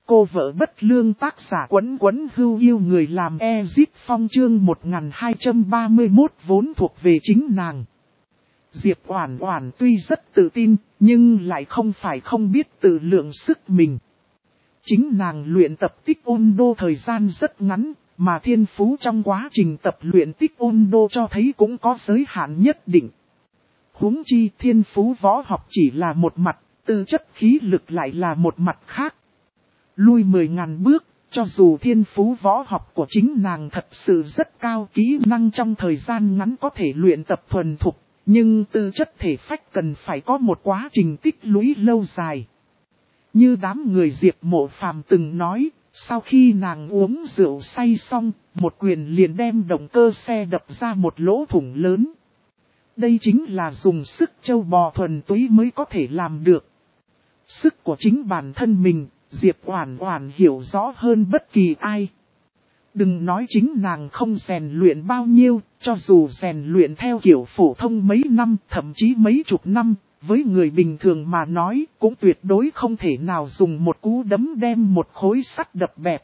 Cô vợ bất lương tác giả Quấn Quấn Hưu yêu người làm Ezit Phong chương 1231 vốn thuộc về chính nàng. Diệp Oản Oản tuy rất tự tin, nhưng lại không phải không biết tự lượng sức mình. Chính nàng luyện tập tích ôn đô thời gian rất ngắn, mà thiên phú trong quá trình tập luyện tích ôn đô cho thấy cũng có giới hạn nhất định. Huống chi thiên phú võ học chỉ là một mặt, tư chất khí lực lại là một mặt khác. Lui 10.000 bước, cho dù thiên phú võ học của chính nàng thật sự rất cao, kỹ năng trong thời gian ngắn có thể luyện tập thuần thục, nhưng tư chất thể phách cần phải có một quá trình tích lũy lâu dài. Như đám người Diệp Mộ Phàm từng nói, sau khi nàng uống rượu say xong, một quyền liền đem động cơ xe đập ra một lỗ thủng lớn. Đây chính là dùng sức trâu bò thuần túy mới có thể làm được. Sức của chính bản thân mình, Diệp Oản Oản hiểu rõ hơn bất kỳ ai. Đừng nói chính nàng không rèn luyện bao nhiêu, cho dù rèn luyện theo kiểu phổ thông mấy năm, thậm chí mấy chục năm, với người bình thường mà nói, cũng tuyệt đối không thể nào dùng một cú đấm đem một khối sắt đập bẹp.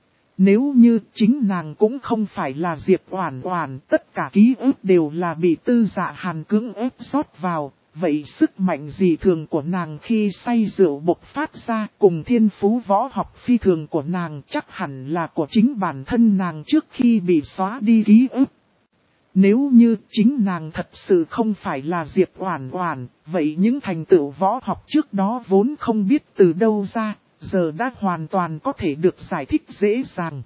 Nếu như chính nàng cũng không phải là Diệp Oản Oản, tất cả ký ức đều là bị Tư Dạ Hàn cưỡng ép rót vào, vậy sức mạnh dị thường của nàng khi say rượu bộc phát ra cùng thiên phú võ học phi thường của nàng chắc hẳn là của chính bản thân nàng trước khi bị xóa đi ký ức. Nếu như chính nàng thật sự không phải là Diệp Oản Oản, vậy những thành tựu võ học trước đó vốn không biết từ đâu ra, giờ đã hoàn toàn có thể được giải thích dễ dàng.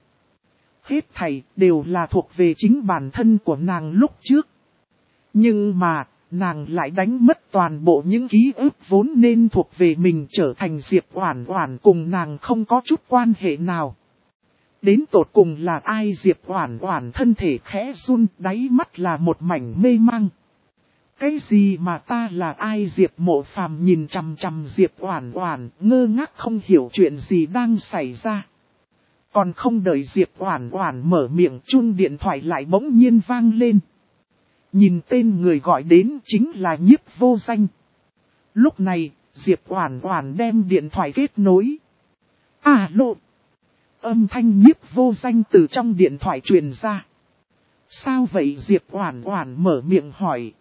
Hết thảy đều là thuộc về chính bản thân của nàng lúc trước. Nhưng mà, nàng lại đánh mất toàn bộ những ký ức vốn nên thuộc về mình, trở thành Diệp Oản Oản cùng nàng không có chút quan hệ nào. Đến tột cùng là ai? Diệp Oản Oản thân thể khẽ run, đáy mắt là một mảnh mê mang. Cái gì mà ta là ai? Diệp Mộ Phàm nhìn chằm chằm Diệp Oản Oản, ngơ ngác không hiểu chuyện gì đang xảy ra. Còn không đợi Diệp Oản Oản mở miệng, chuông điện thoại lại bỗng nhiên vang lên. Nhìn tên người gọi đến chính là Nhiếp Vô Danh. Lúc này, Diệp Oản Oản đem điện thoại kết nối. Alo. Âm thanh Nhiếp Vô Danh từ trong điện thoại truyền ra. Sao vậy? Diệp Oản Oản mở miệng hỏi.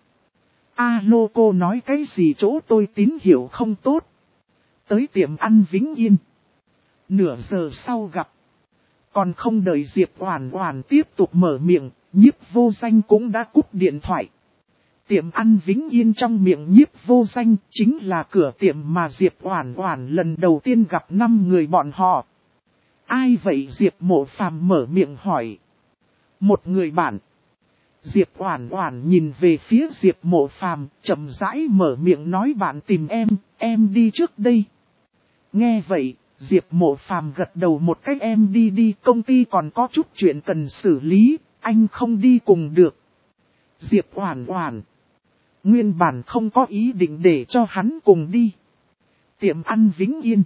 Alo, cô nói cái gì? Chỗ tôi tín hiệu không tốt. Tới tiệm ăn Vĩnh Yên. Nửa giờ sau gặp. Còn không đợi Diệp Oản Oản tiếp tục mở miệng, Nhiếp Vô Danh cũng đã cúp điện thoại. Tiệm ăn Vĩnh Yên trong miệng Nhiếp Vô Danh chính là cửa tiệm mà Diệp Oản Oản lần đầu tiên gặp 5 người bọn họ. Ai vậy? Diệp Mộ Phàm mở miệng hỏi. Một người bạn. Diệp Oản Oản nhìn về phía Diệp Mộ Phàm, chậm rãi mở miệng nói bạn tìm em đi trước đây. Nghe vậy, Diệp Mộ Phàm gật đầu một cách, em đi, công ty còn có chút chuyện cần xử lý, anh không đi cùng được. Diệp Oản Oản nguyên bản không có ý định để cho hắn cùng đi. Tiệm ăn Vĩnh Yên.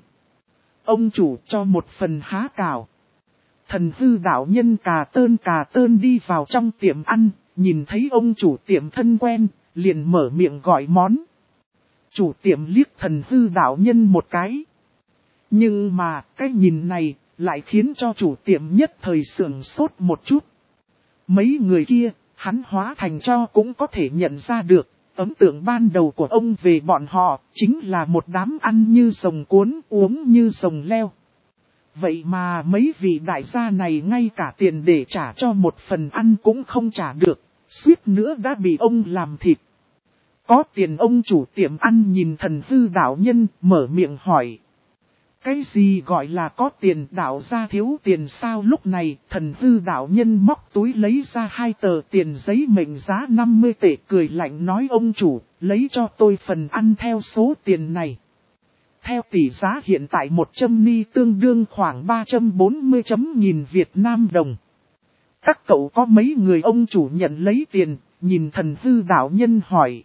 Ông chủ cho một phần há cảo. Thần hư đạo nhân cà tơn đi vào trong tiệm ăn, nhìn thấy ông chủ tiệm thân quen, liền mở miệng gọi món. Chủ tiệm liếc thần hư đạo nhân một cái. Nhưng mà, cái nhìn này, lại khiến cho chủ tiệm nhất thời sửng sốt một chút. Mấy người kia, hắn hóa thành cho cũng có thể nhận ra được, ấn tượng ban đầu của ông về bọn họ, chính là một đám ăn như rồng cuốn, uống như rồng leo. Vậy mà mấy vị đại gia này ngay cả tiền để trả cho một phần ăn cũng không trả được, suýt nữa đã bị ông làm thịt. Có tiền? Ông chủ tiệm ăn nhìn thần hư đạo nhân, mở miệng hỏi. Cái gì gọi là có tiền? Đạo gia thiếu tiền sao? Lúc này, thần hư đạo nhân móc túi lấy ra 2 tờ tiền giấy mệnh giá 50 tệ, cười lạnh nói, ông chủ, lấy cho tôi phần ăn theo số tiền này. Theo tỷ giá hiện tại 100 ni tương đương khoảng 340.000 Việt Nam đồng. Các cậu có mấy người? Ông chủ nhận lấy tiền, nhìn thần hư đạo nhân hỏi.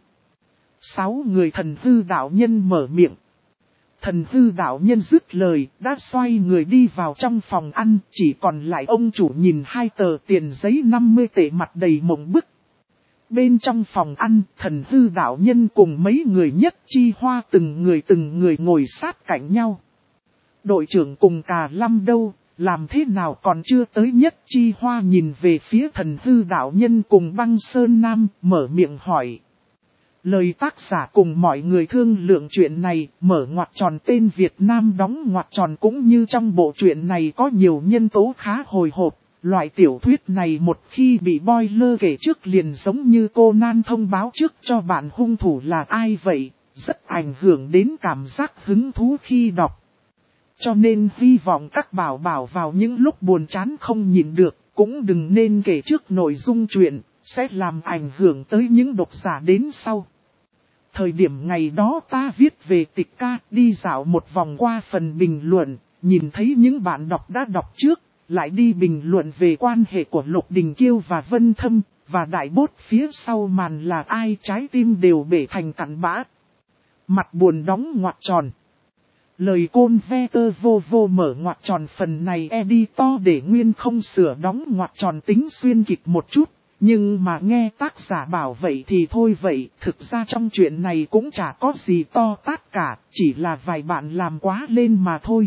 6 người. Thần hư đạo nhân mở miệng. Thần hư đạo nhân dứt lời, đã xoay người đi vào trong phòng ăn, chỉ còn lại ông chủ nhìn 2 tờ tiền giấy 50 tệ, mặt đầy mộng bức. Bên trong phòng ăn, thần hư đạo nhân cùng mấy người nhất chi hoa từng người ngồi sát cạnh nhau. Đội trưởng cùng Cà Lâm đâu, làm thế nào còn chưa tới Nhất Chi Hoa nhìn về phía Thần Hư đạo nhân cùng Băng Sơn Nam, mở miệng hỏi. Lời tác giả cùng mọi người thương lượng chuyện này, mở ngoặc tròn tên Việt Nam đóng ngoặc tròn cũng như trong bộ truyện này có nhiều nhân tố khá hồi hộp. Loại tiểu thuyết này một khi bị spoiler kể trước liền giống như Conan thông báo trước cho bạn hung thủ là ai vậy, rất ảnh hưởng đến cảm giác hứng thú khi đọc. Cho nên hy vọng các bảo bảo vào những lúc buồn chán không nhịn được, cũng đừng nên kể trước nội dung chuyện, sẽ làm ảnh hưởng tới những độc giả đến sau. Thời điểm ngày đó ta viết về tịch ca, đi dạo một vòng qua phần bình luận, nhìn thấy những bạn đọc đã đọc trước, lại đi bình luận về quan hệ của Lục Đình Kiêu và Vân Thâm, và đại bốt phía sau màn là ai, trái tim đều bể thành cặn bã. Mặt buồn đóng ngoặc tròn. Lời côn ve tơ vô vô mở ngoặc tròn phần này editor để nguyên không sửa đóng ngoặc tròn tính xuyên kịch một chút. Nhưng mà nghe tác giả bảo vậy thì thôi vậy, thực ra trong chuyện này cũng chả có gì to tát cả, chỉ là vài bạn làm quá lên mà thôi.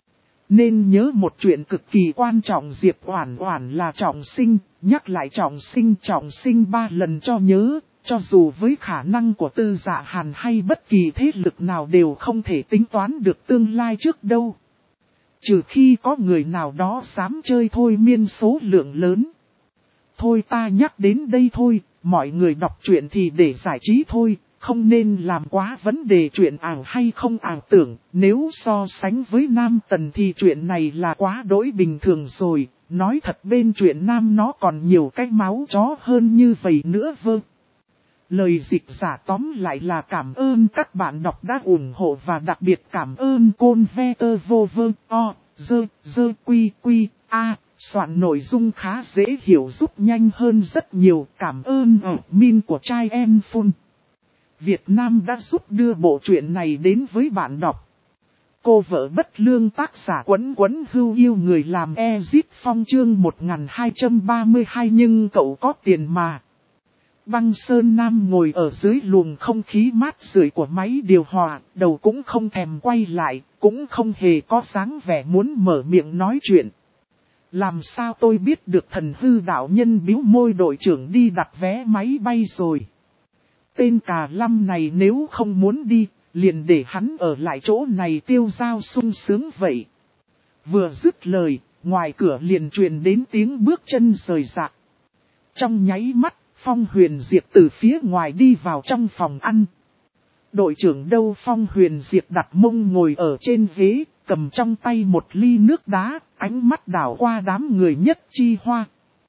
Nên nhớ một chuyện cực kỳ quan trọng, Diệp Oản Oản là trọng sinh, nhắc lại trọng sinh 3 lần cho nhớ, cho dù với khả năng của Tư Dạ Hàn hay bất kỳ thế lực nào đều không thể tính toán được tương lai trước đâu. Trừ khi có người nào đó dám chơi thôi miên số lượng lớn. Thôi ta nhắc đến đây thôi, mọi người đọc truyện thì để giải trí thôi, không nên làm quá vấn đề chuyện ảo hay không ảo tưởng. Nếu so sánh với Nam Tần thì chuyện này là quá đỗi bình thường rồi, nói thật bên chuyện Nam nó còn nhiều cái máu chó hơn như vậy nữa vơ. Lời dịch giả tóm lại là cảm ơn các bạn đọc đã ủng hộ và đặc biệt cảm ơn Côn Ve Tơ Vô Vơ O, Dơ Quy Quy A. Soạn nội dung khá dễ hiểu giúp nhanh hơn rất nhiều, cảm ơn admin của Trai Em Phun. Việt Nam đã giúp đưa bộ truyện này đến với bạn đọc. Cô vợ bất lương tác giả Quấn Quấn Hưu yêu người làm Ezit Phong chương 1232 nhưng cậu có tiền mà. Băng Sơn Nam ngồi ở dưới luồng không khí mát rượi của máy điều hòa, đầu cũng không thèm quay lại, cũng không hề có dáng vẻ muốn mở miệng nói chuyện. Làm sao tôi biết được Thần Hư đạo nhân bĩu môi, đội trưởng đi đặt vé máy bay rồi. Tên Cà Lâm này nếu không muốn đi, liền để hắn ở lại chỗ này tiêu dao sung sướng vậy. Vừa dứt lời, ngoài cửa liền truyền đến tiếng bước chân rời rạc. Trong nháy mắt, Phong Huyền Diệp từ phía ngoài đi vào trong phòng ăn. Đội trưởng đâu? Phong Huyền Diệp đặt mông ngồi ở trên ghế, cầm trong tay một ly nước đá, ánh mắt đảo qua đám người Nhất Chi Hoa.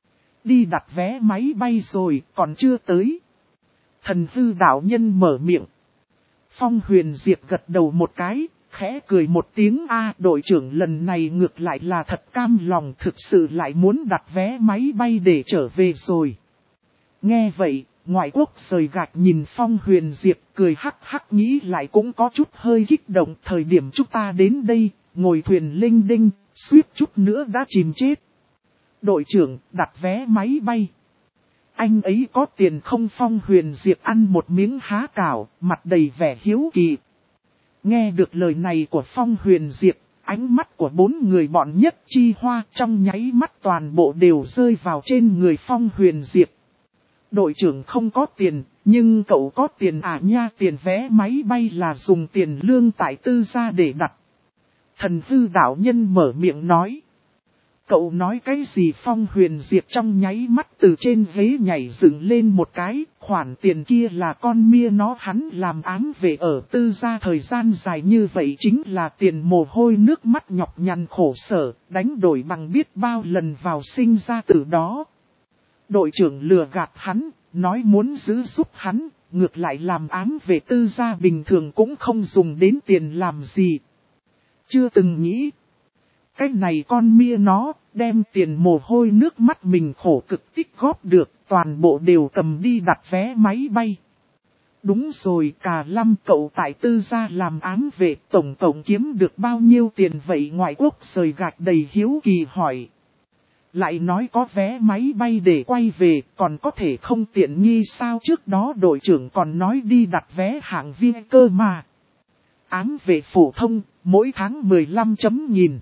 Đi đặt vé máy bay rồi, còn chưa tới. Thần Hư đạo nhân mở miệng. Phong Huyền Diệp gật đầu một cái, khẽ cười một tiếng. Đội trưởng lần này ngược lại là thật cam lòng, thực sự lại muốn đặt vé máy bay để trở về rồi. Nghe vậy, ngoại quốc rời gạch nhìn Phong Huyền Diệp cười hắc hắc, nghĩ lại cũng có chút hơi kích động. Thời điểm chúng ta đến đây, ngồi thuyền linh đinh, suýt chút nữa đã chìm chết. Đội trưởng, đặt vé máy bay. Anh ấy có tiền không? Phong Huyền Diệp ăn một miếng há cảo, mặt đầy vẻ hiếu kỳ. Nghe được lời này của Phong Huyền Diệp, ánh mắt của 4 người bọn Nhất Chi Hoa trong nháy mắt toàn bộ đều rơi vào trên người Phong Huyền Diệp. Đội trưởng không có tiền, nhưng cậu có tiền à nha? Tiền vé máy bay là dùng tiền lương tại Tư gia để đặt. Thần Hư đạo nhân mở miệng nói. Cậu nói cái gì? Phong Huyền Diệp trong nháy mắt từ trên ghế nhảy dựng lên một cái, khoản tiền kia là con mia nó hắn làm ám về ở Tư gia thời gian dài như vậy chính là tiền mồ hôi nước mắt nhọc nhằn khổ sở, đánh đổi bằng biết bao lần vào sinh ra từ đó. Đội trưởng lừa gạt hắn, nói muốn giữ giúp hắn, ngược lại làm ám về Tư gia bình thường cũng không dùng đến tiền làm gì. Chưa từng nghĩ. Cái này con mia nó, đem tiền mồ hôi nước mắt mình khổ cực tích góp được, toàn bộ đều cầm đi đặt vé máy bay. Đúng rồi, Cà Lâm, cậu tại Tư gia làm ám vệ, tổng cộng kiếm được bao nhiêu tiền vậy? Ngoại quốc rời gạch đầy hiếu kỳ hỏi. Lại nói có vé máy bay để quay về, còn có thể không tiện nghi sao? Trước đó đội trưởng còn nói đi đặt vé hạng viên cơ mà. Ám vệ phổ thông, mỗi tháng 15 chấm nghìn.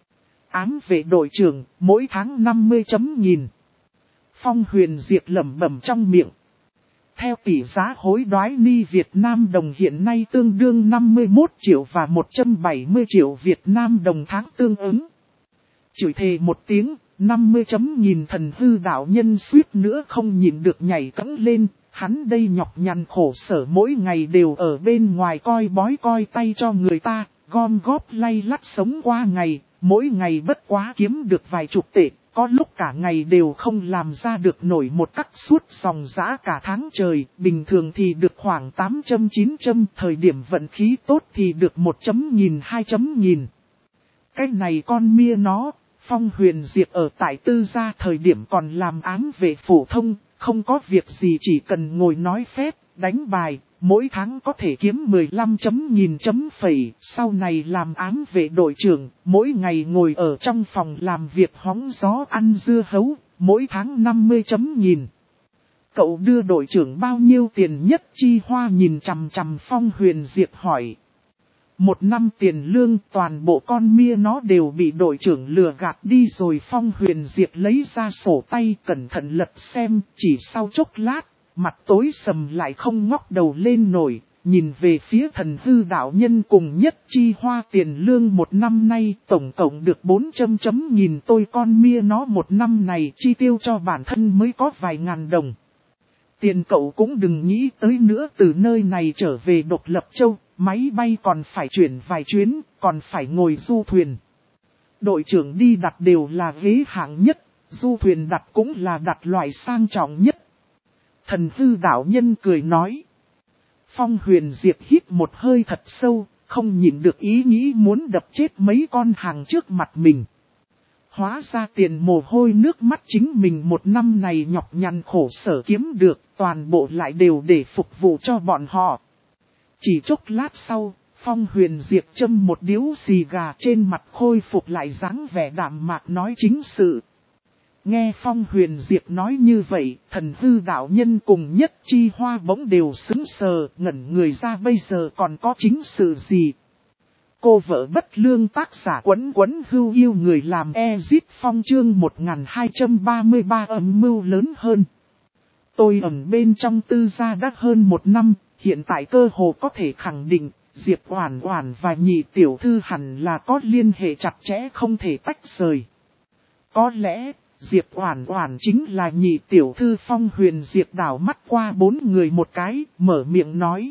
Ám vệ đội trưởng, mỗi tháng 50 chấm nghìn. Phong Huyền Diệp lẩm bẩm trong miệng. Theo tỷ giá hối đoái ni Việt Nam đồng hiện nay tương đương 51 triệu và 170 triệu Việt Nam đồng tháng tương ứng. Chửi thề một tiếng, 50 chấm nghìn thần hư đạo nhân suýt nữa không nhìn được nhảy cẫng lên. Hắn đây nhọc nhằn khổ sở mỗi ngày đều ở bên ngoài coi bói coi tay cho người ta, gom góp lay lắt sống qua ngày, mỗi ngày bất quá kiếm được vài chục tệ, có lúc cả ngày đều không làm ra được nổi một cắc suốt dòng dã cả tháng trời, bình thường thì được khoảng 8-9, thời điểm vận khí tốt thì được 1 chấm nghìn 2 chấm nghìn. Cái này con mia nó, Phong Huyền Diệp ở tại Tư Gia thời điểm còn làm ám vệ phổ thông. Không có việc gì chỉ cần ngồi nói phép, đánh bài, mỗi tháng có thể kiếm 15 chấm nghìn chấm phẩy. Sau này làm ám vệ đội trưởng, mỗi ngày ngồi ở trong phòng làm việc hóng gió ăn dưa hấu, mỗi tháng 50 chấm nghìn. Cậu đưa đội trưởng bao nhiêu tiền Nhất Chi Hoa nhìn chằm chằm Phong Huyền Diệp hỏi. 1 năm tiền lương toàn bộ con mia nó đều bị đội trưởng lừa gạt đi rồi. Phong Huyền Diệp lấy ra sổ tay cẩn thận lật xem, chỉ sau chốc lát, mặt tối sầm lại không ngóc đầu lên nổi, nhìn về phía thần hư đạo nhân cùng Nhất Chi Hoa tiền lương 1 năm nay tổng cộng được 400 chấm nghìn. Tôi con mia nó 1 năm này chi tiêu cho bản thân mới có vài ngàn đồng. Tiền cậu cũng đừng nghĩ tới nữa, từ nơi này trở về Độc Lập Châu. Máy bay còn phải chuyển vài chuyến, còn phải ngồi du thuyền. Đội trưởng đi đặt đều là ghế hạng nhất, du thuyền đặt cũng là đặt loại sang trọng nhất. Thần hư đạo nhân cười nói. Phong Huyền Diệp hít một hơi thật sâu, không nhìn được ý nghĩ muốn đập chết mấy con hàng trước mặt mình. Hóa ra tiền mồ hôi nước mắt chính mình 1 năm này nhọc nhằn khổ sở kiếm được, toàn bộ lại đều để phục vụ cho bọn họ. Chỉ chốc lát sau, Phong Huyền Diệp châm một điếu xì gà, trên mặt khôi phục lại dáng vẻ đạm mạc nói chính sự. Nghe Phong Huyền Diệp nói như vậy, thần hư đạo nhân cùng Nhất Chi Hoa bỗng đều sững sờ, ngẩn người ra bây giờ còn có chính sự gì. Cô vợ bất lương tác giả Quấn Quấn Hưu yêu người làm Ezit Phong chương 1233 âm mưu lớn hơn. Tôi ẩn bên trong Tư Gia đã hơn 1 năm. Hiện tại cơ hồ có thể khẳng định, Diệp Oản Oản và Nhị tiểu thư hẳn là có liên hệ chặt chẽ không thể tách rời. Có lẽ, Diệp Oản Oản chính là Nhị tiểu thư. Phong Huyền Diệp đảo mắt qua 4 người một cái, mở miệng nói.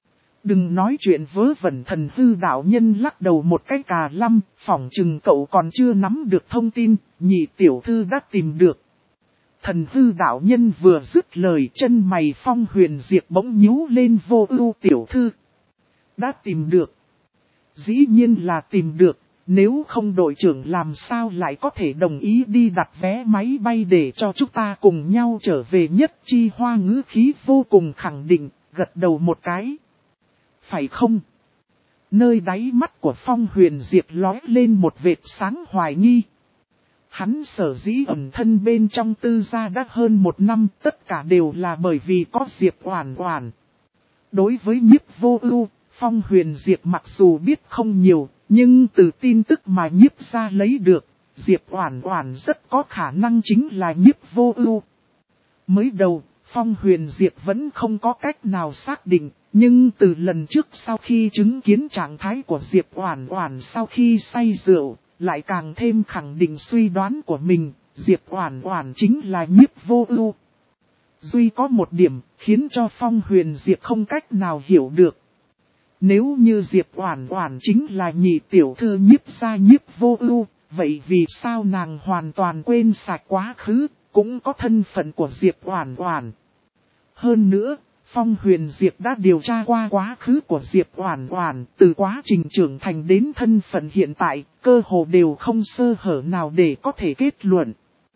Đừng nói chuyện vớ vẩn. Thần hư đạo nhân lắc đầu một cái cà lăm, phỏng chừng cậu còn chưa nắm được thông tin, Nhị tiểu thư đã tìm được. Thần hư đạo nhân vừa dứt lời, chân mày Phong Huyền Diệp bỗng nhíu lên. Vô Ưu tiểu thư đã tìm được. Dĩ nhiên là tìm được, nếu không đội trưởng làm sao lại có thể đồng ý đi đặt vé máy bay để cho chúng ta cùng nhau trở về. Nhất Chi Hoa ngữ khí vô cùng khẳng định, gật đầu một cái. Phải không? Nơi đáy mắt của Phong Huyền Diệp lóe lên một vệt sáng hoài nghi. Hắn sở dĩ ẩn thân bên trong Tư Gia đã hơn 1 năm, tất cả đều là bởi vì có Diệp Oản Oản. Đối với Nhiếp Vô Ưu, Phong Huyền Diệp mặc dù biết không nhiều, nhưng từ tin tức mà Nhiếp gia lấy được, Diệp Oản Oản rất có khả năng chính là Nhiếp Vô Ưu. Mới đầu, Phong Huyền Diệp vẫn không có cách nào xác định, nhưng từ lần trước sau khi chứng kiến trạng thái của Diệp Oản Oản sau khi say rượu, lại càng thêm khẳng định suy đoán của mình, Diệp Oản Oản chính là Nhiếp Vô Ưu. Duy có một điểm khiến cho Phong Huyền Diệp không cách nào hiểu được. Nếu như Diệp Oản Oản chính là Nhị tiểu thư Nhiếp gia Nhiếp Vô Ưu, vậy vì sao nàng hoàn toàn quên sạch quá khứ, cũng có thân phận của Diệp Oản Oản. Hơn nữa, Phong Huyền Diệp đã điều tra qua quá khứ của Diệp Oản Oản, từ quá trình trưởng thành đến thân phận hiện tại, cơ hồ đều không sơ hở nào để có thể kết luận.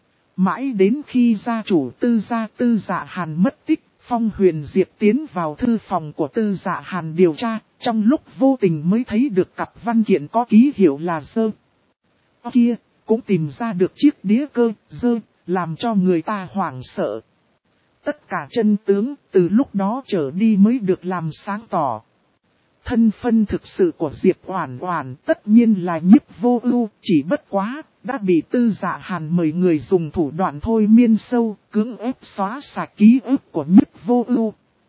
Mãi đến khi gia chủ Tư Gia Tư Dạ Hàn mất tích, Phong Huyền Diệp tiến vào thư phòng của Tư Dạ Hàn điều tra, trong lúc vô tình mới thấy được cặp văn kiện có ký hiệu là Dơ. Kia, cũng tìm ra được chiếc đĩa cơ, Dơ, làm cho người ta hoảng sợ. Tất cả chân tướng từ lúc đó trở đi mới được làm sáng tỏ. Thân phân thực sự của Diệp Oản Oản tất nhiên là Nhiếp Vô Ưu, chỉ bất quá, đã bị Tư Dạ Hàn mời người dùng thủ đoạn thôi miên sâu, cưỡng ép xóa sạch ký ức của Nhiếp Vô Ưu.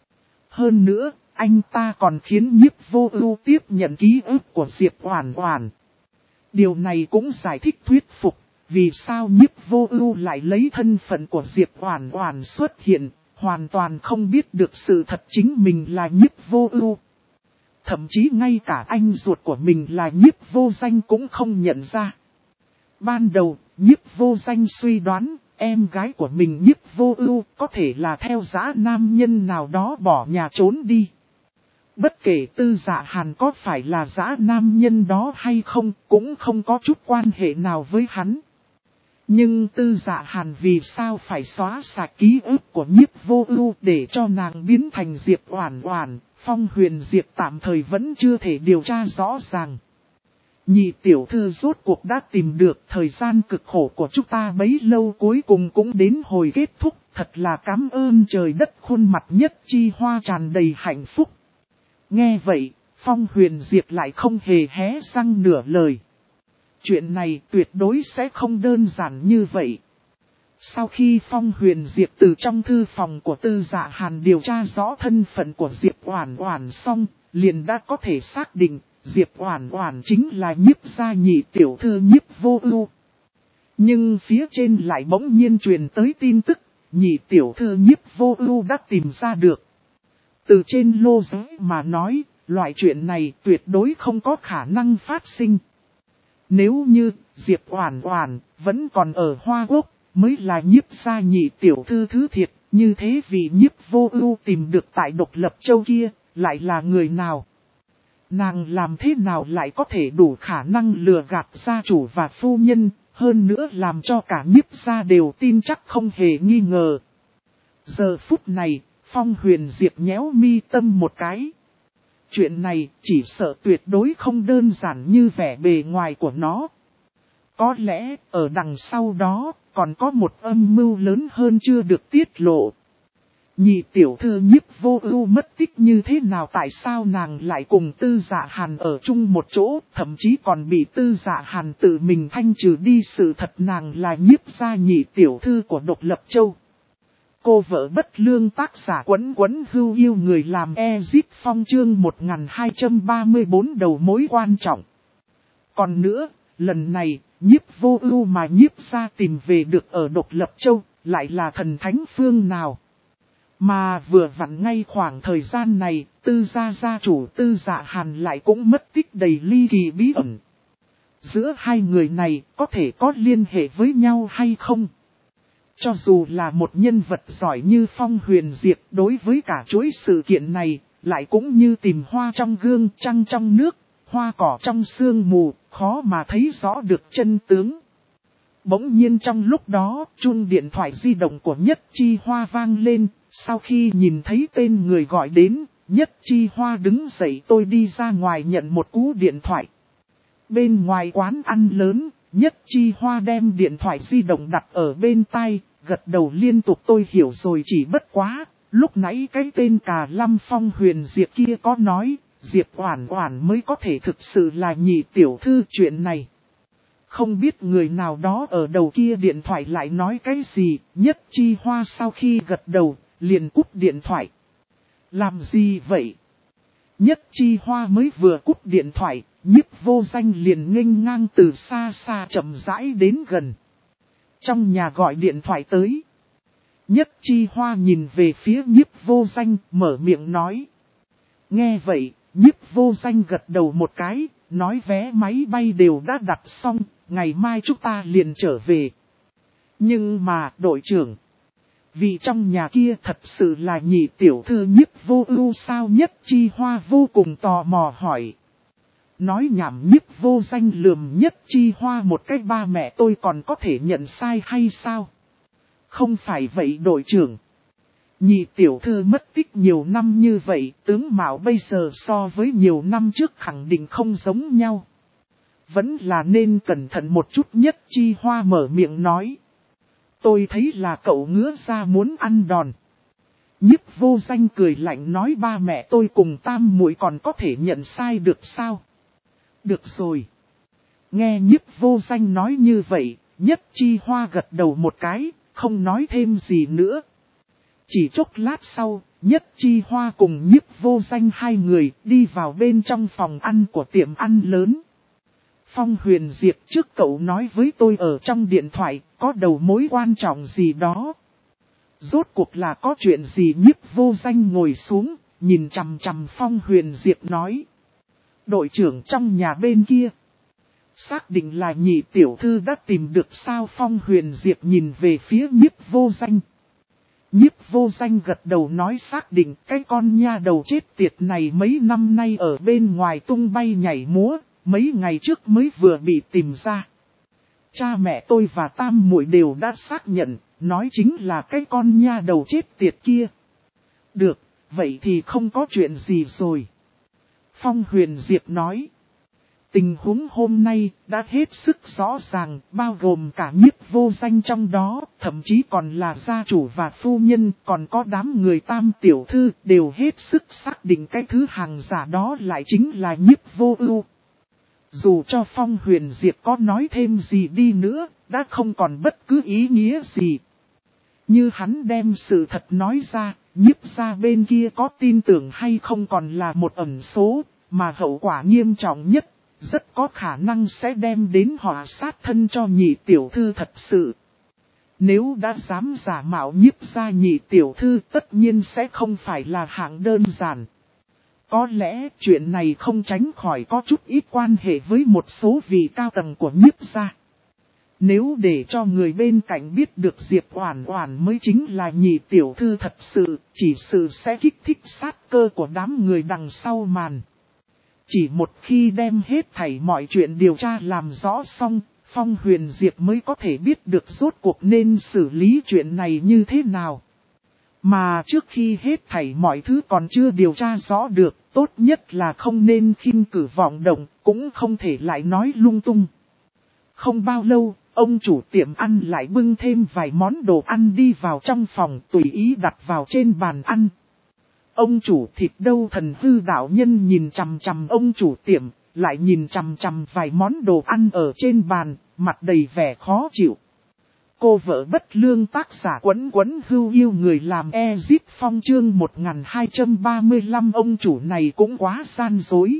Hơn nữa, anh ta còn khiến Nhiếp Vô Ưu tiếp nhận ký ức của Diệp Oản Oản. Điều này cũng giải thích thuyết phục, vì sao Nhiếp Vô Ưu lại lấy thân phận của Diệp Oản Oản xuất hiện, hoàn toàn không biết được sự thật chính mình là Nhiếp Vô Ưu. Thậm chí ngay cả anh ruột của mình là Nhiếp Vô Danh cũng không nhận ra. Ban đầu, Nhiếp Vô Danh suy đoán, em gái của mình Nhiếp Vô Ưu có thể là theo dã nam nhân nào đó bỏ nhà trốn đi. Bất kể Tư Dạ Hàn có phải là dã nam nhân đó hay không, cũng không có chút quan hệ nào với hắn. Nhưng Tư Dạ Hàn vì sao phải xóa sạch ký ức của Nhiếp Vô Ưu để cho nàng biến thành Diệp Oản Oản, Phong Huyền Diệp tạm thời vẫn chưa thể điều tra rõ ràng. Nhị tiểu thư rốt cuộc đã tìm được, thời gian cực khổ của chúng ta bấy lâu cuối cùng cũng đến hồi kết thúc, thật là cảm ơn trời đất, khuôn mặt Nhất Chi Hoa tràn đầy hạnh phúc. Nghe vậy, Phong Huyền Diệp lại không hề hé răng nửa lời. Chuyện này tuyệt đối sẽ không đơn giản như vậy. Sau khi Phong Huyền Diệp từ trong thư phòng của Tư Dạ Hàn điều tra rõ thân phận của Diệp Oản Oản xong, liền đã có thể xác định Diệp Oản Oản chính là Nhiếp gia nhị tiểu thư Nhiếp Vô Ưu. Nhưng phía trên lại bỗng nhiên truyền tới tin tức, nhị tiểu thư Nhiếp Vô Ưu đã tìm ra được. Từ trên lô giới mà nói, loại chuyện này tuyệt đối không có khả năng phát sinh. Nếu như Diệp Oản Oản vẫn còn ở Hoa Quốc, mới là Nhiếp gia nhị tiểu thư thứ thiệt, như thế vì Nhiếp Vô Ưu tìm được tại Độc Lập Châu kia, lại là người nào? Nàng làm thế nào lại có thể đủ khả năng lừa gạt gia chủ và phu nhân, hơn nữa làm cho cả Nhiếp gia đều tin chắc không hề nghi ngờ. Giờ phút này, Phong Huyền Diệp nhéo mi tâm một cái. Chuyện này chỉ sợ tuyệt đối không đơn giản như vẻ bề ngoài của nó. Có lẽ ở đằng sau đó còn có một âm mưu lớn hơn chưa được tiết lộ. Nhị tiểu thư Nhiếp Vô Ưu mất tích như thế nào, tại sao nàng lại cùng Tư Dạ Hàn ở chung một chỗ, thậm chí còn bị Tư Dạ Hàn tự mình thanh trừ đi sự thật nàng là Nhiếp gia nhị tiểu thư của Độc Lập Châu. Cô vợ bất lương, tác giả Quấn Quấn Hưu yêu người làm Ezip Phong, chương 1234 đầu mối quan trọng. Còn nữa, lần này, Nhiếp Vô Ưu mà Nhiếp gia tìm về được ở Độc Lập Châu, lại là thần thánh phương nào? Mà vừa vặn ngay khoảng thời gian này, Tư gia gia chủ Tư Dạ Hàn lại cũng mất tích đầy ly kỳ bí ẩn. Giữa hai người này có thể có liên hệ với nhau hay không? Cho dù là một nhân vật giỏi như Phong Huyền Diệp, đối với cả chuỗi sự kiện này, lại cũng như tìm hoa trong gương, trăng trong nước, hoa cỏ trong sương mù, khó mà thấy rõ được chân tướng. Bỗng nhiên trong lúc đó, chuông điện thoại di động của Nhất Chi Hoa vang lên, sau khi nhìn thấy tên người gọi đến, Nhất Chi Hoa đứng dậy, tôi đi ra ngoài nhận một cú điện thoại. Bên ngoài quán ăn lớn, Nhất Chi Hoa đem điện thoại di động đặt ở bên tai, gật đầu liên tục, tôi hiểu rồi, chỉ bất quá. Lúc nãy cái tên Cà Lâm Phong Huyền Diệp kia có nói, Diệp Oản Oản mới có thể thực sự là nhị tiểu thư, chuyện này. Không biết người nào đó ở đầu kia điện thoại lại nói cái gì, Nhất Chi Hoa sau khi gật đầu, liền cúp điện thoại. Làm gì vậy? Nhất Chi Hoa mới vừa cúp điện thoại, Nhiếp Vô Danh liền nghênh ngang từ xa xa chậm rãi đến gần. Trong nhà gọi điện thoại tới. Nhất Chi Hoa nhìn về phía Nhiếp Vô Danh, mở miệng nói. Nghe vậy, Nhiếp Vô Danh gật đầu một cái, nói vé máy bay đều đã đặt xong, ngày mai chúng ta liền trở về. Nhưng mà, đội trưởng, vì trong nhà kia thật sự là nhị tiểu thư Nhiếp Vô Ưu sao? Nhất Chi Hoa vô cùng tò mò hỏi. Nói nhảm, Nhiếp Vô Danh lườm Nhất Chi Hoa một cái, ba mẹ tôi còn có thể nhận sai hay sao? Không phải vậy đội trưởng. Nhị tiểu thư mất tích nhiều năm như vậy, tướng mạo bây giờ so với nhiều năm trước khẳng định không giống nhau. Vẫn là nên cẩn thận một chút. Nhất Chi Hoa mở miệng nói. Tôi thấy là cậu ngứa ra muốn ăn đòn. Nhiếp Vô Danh cười lạnh nói ba mẹ tôi cùng tam muội còn có thể nhận sai được sao? Được rồi. Nghe Nhiếp Vô Danh nói như vậy, Nhất Chi Hoa gật đầu một cái, không nói thêm gì nữa. Chỉ chốc lát sau, Nhất Chi Hoa cùng Nhiếp Vô Danh hai người đi vào bên trong phòng ăn của tiệm ăn lớn. Phong Huyền Diệp trước cậu nói với tôi ở trong điện thoại, có đầu mối quan trọng gì đó. Rốt cuộc là có chuyện gì? Nhiếp Vô Danh ngồi xuống, nhìn chằm chằm Phong Huyền Diệp nói. Đội trưởng trong nhà bên kia. Xác định là nhị tiểu thư đã tìm được sao? Phong Huyền Diệp nhìn về phía Nhiếp Vô Danh. Nhiếp Vô Danh gật đầu nói xác định cái con nha đầu chết tiệt này mấy năm nay ở bên ngoài tung bay nhảy múa, mấy ngày trước mới vừa bị tìm ra. Cha mẹ tôi và tam muội đều đã xác nhận, nói chính là cái con nha đầu chết tiệt kia. Được, vậy thì không có chuyện gì rồi. Phong Huyền Diệp nói. Tình huống hôm nay đã hết sức rõ ràng, bao gồm cả Nhiếp Vô Danh trong đó, thậm chí còn là gia chủ và phu nhân, còn có đám người tam tiểu thư, đều hết sức xác định cái thứ hàng giả đó lại chính là Nhiếp Vô Ưu. Dù cho Phong Huyền Diệp có nói thêm gì đi nữa, đã không còn bất cứ ý nghĩa gì. Như hắn đem sự thật nói ra, Nhiếp gia bên kia có tin tưởng hay không còn là một ẩn số, mà hậu quả nghiêm trọng nhất, rất có khả năng sẽ đem đến họa sát thân cho nhị tiểu thư thật sự. Nếu đã dám giả mạo Nhiếp gia nhị tiểu thư tất nhiên sẽ không phải là hạng đơn giản. Có lẽ chuyện này không tránh khỏi có chút ít quan hệ với một số vị cao tầng của Nhiếp gia. Nếu để cho người bên cạnh biết được Diệp Oản Oản mới chính là nhị tiểu thư thật sự, chỉ sự sẽ kích thích sát cơ của đám người đằng sau màn. Chỉ một khi đem hết thảy mọi chuyện điều tra làm rõ xong, Phong Huyền Diệp mới có thể biết được rốt cuộc nên xử lý chuyện này như thế nào. Mà trước khi hết thảy mọi thứ còn chưa điều tra rõ được, tốt nhất là không nên khinh cử vọng động, cũng không thể lại nói lung tung. Không bao lâu, ông chủ tiệm ăn lại bưng thêm vài món đồ ăn đi vào trong phòng tùy ý đặt vào trên bàn ăn. Ông chủ thịt đâu? Thần hư đạo nhân nhìn chằm chằm ông chủ tiệm, lại nhìn chằm chằm vài món đồ ăn ở trên bàn, mặt đầy vẻ khó chịu. Cô vợ bất lương tác giả Quấn Quấn Hưu yêu người làm Ezip Phong chương 1235 ông chủ này cũng quá gian dối.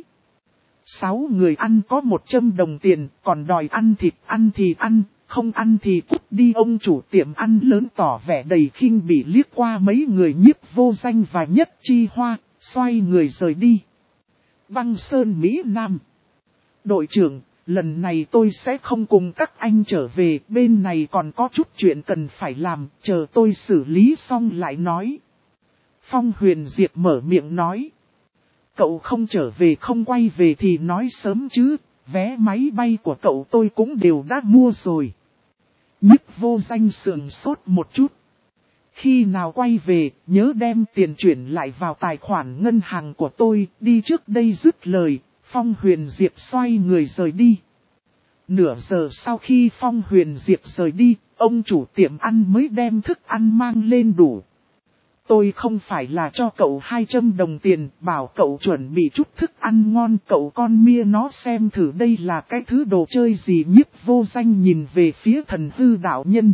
6 người ăn có 100 đồng tiền, còn đòi ăn thì ăn, không ăn thì cút đi. Ông chủ tiệm ăn lớn tỏ vẻ đầy khinh bỉ liếc qua mấy người Nhiếp Vô Danh và Nhất Chi Hoa, xoay người rời đi. Băng Sơn Mỹ Nam. Đội trưởng, lần này tôi sẽ không cùng các anh trở về, bên này còn có chút chuyện cần phải làm, chờ tôi xử lý xong lại nói. Phong Huyền Diệp mở miệng nói. Cậu không trở về không quay về thì nói sớm chứ, vé máy bay của cậu tôi cũng đều đã mua rồi. Nhiếp Vô Danh sườn sốt một chút. Khi nào quay về, nhớ đem tiền chuyển lại vào tài khoản ngân hàng của tôi, đi trước đây dứt lời, Phong Huyền Diệp xoay người rời đi. Nửa giờ sau khi Phong Huyền Diệp rời đi, ông chủ tiệm ăn mới đem thức ăn mang lên đủ. Tôi không phải là cho cậu 200 đồng tiền, bảo cậu chuẩn bị chút thức ăn ngon, cậu con mia nó xem thử đây là cái thứ đồ chơi gì. Nhiếp Vô Danh nhìn về phía thần hư đạo nhân.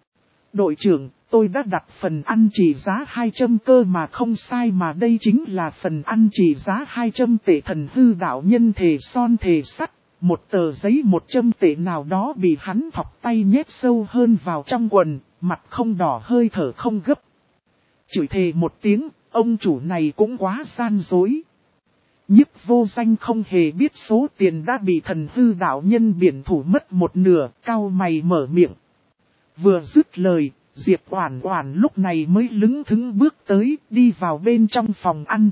Đội trưởng, tôi đã đặt phần ăn trị giá 200 cơ mà không sai mà đây chính là phần ăn trị giá 200 tệ. Thần hư đạo nhân thề son thề sắt, một tờ giấy 100 tệ nào đó bị hắn thọc tay nhét sâu hơn vào trong quần, mặt không đỏ hơi thở không gấp. Chửi thề một tiếng, ông chủ này cũng quá gian dối. Nhiếp Vô Danh không hề biết số tiền đã bị thần hư đạo nhân biển thủ mất một nửa, cau mày mở miệng. Vừa dứt lời, Diệp Oản Oản lúc này mới lững thững bước tới, đi vào bên trong phòng ăn.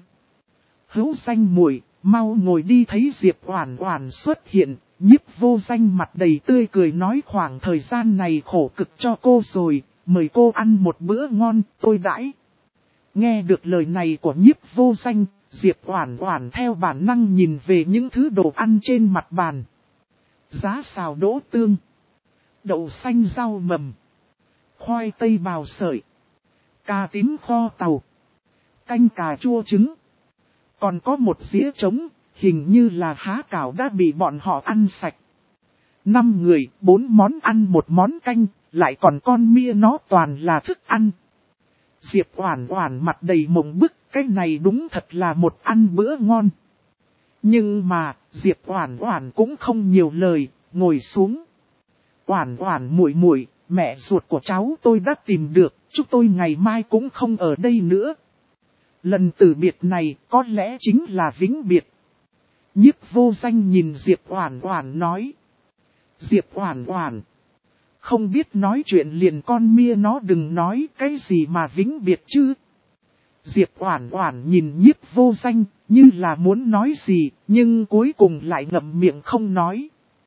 Hữu Danh muội, mau ngồi đi. Thấy Diệp Oản Oản xuất hiện, Nhiếp Vô Danh mặt đầy tươi cười nói khoảng thời gian này khổ cực cho cô rồi, mời cô ăn một bữa ngon, tôi đãi. Nghe được lời này của Nhiếp Vô Danh, Diệp Oản Oản theo bản năng nhìn về những thứ đồ ăn trên mặt bàn. Giá xào đỗ tương, đậu xanh rau mầm, khoai tây bào sợi, cà tím kho tàu, canh cà chua trứng. Còn có một dĩa trống, hình như là há cảo đã bị bọn họ ăn sạch. 5 người, 4 món ăn 1 món canh, lại còn con mia nó toàn là thức ăn. Diệp Oản Oản mặt đầy mộng bức, cái này đúng thật là một ăn bữa ngon. Nhưng mà, Diệp Oản Oản cũng không nhiều lời, ngồi xuống. Oản Oản muội muội, mẹ ruột của cháu tôi đã tìm được, chúng tôi ngày mai cũng không ở đây nữa. Lần từ biệt này có lẽ chính là vĩnh biệt. Nhiếp Vô Danh nhìn Diệp Oản Oản nói. Diệp Oản Oản, không biết nói chuyện liền con mia nó đừng nói cái gì mà vĩnh biệt chứ. Diệp Oản Oản nhìn Nhiếp Vô Danh như là muốn nói gì, nhưng cuối cùng lại ngậm miệng không nói.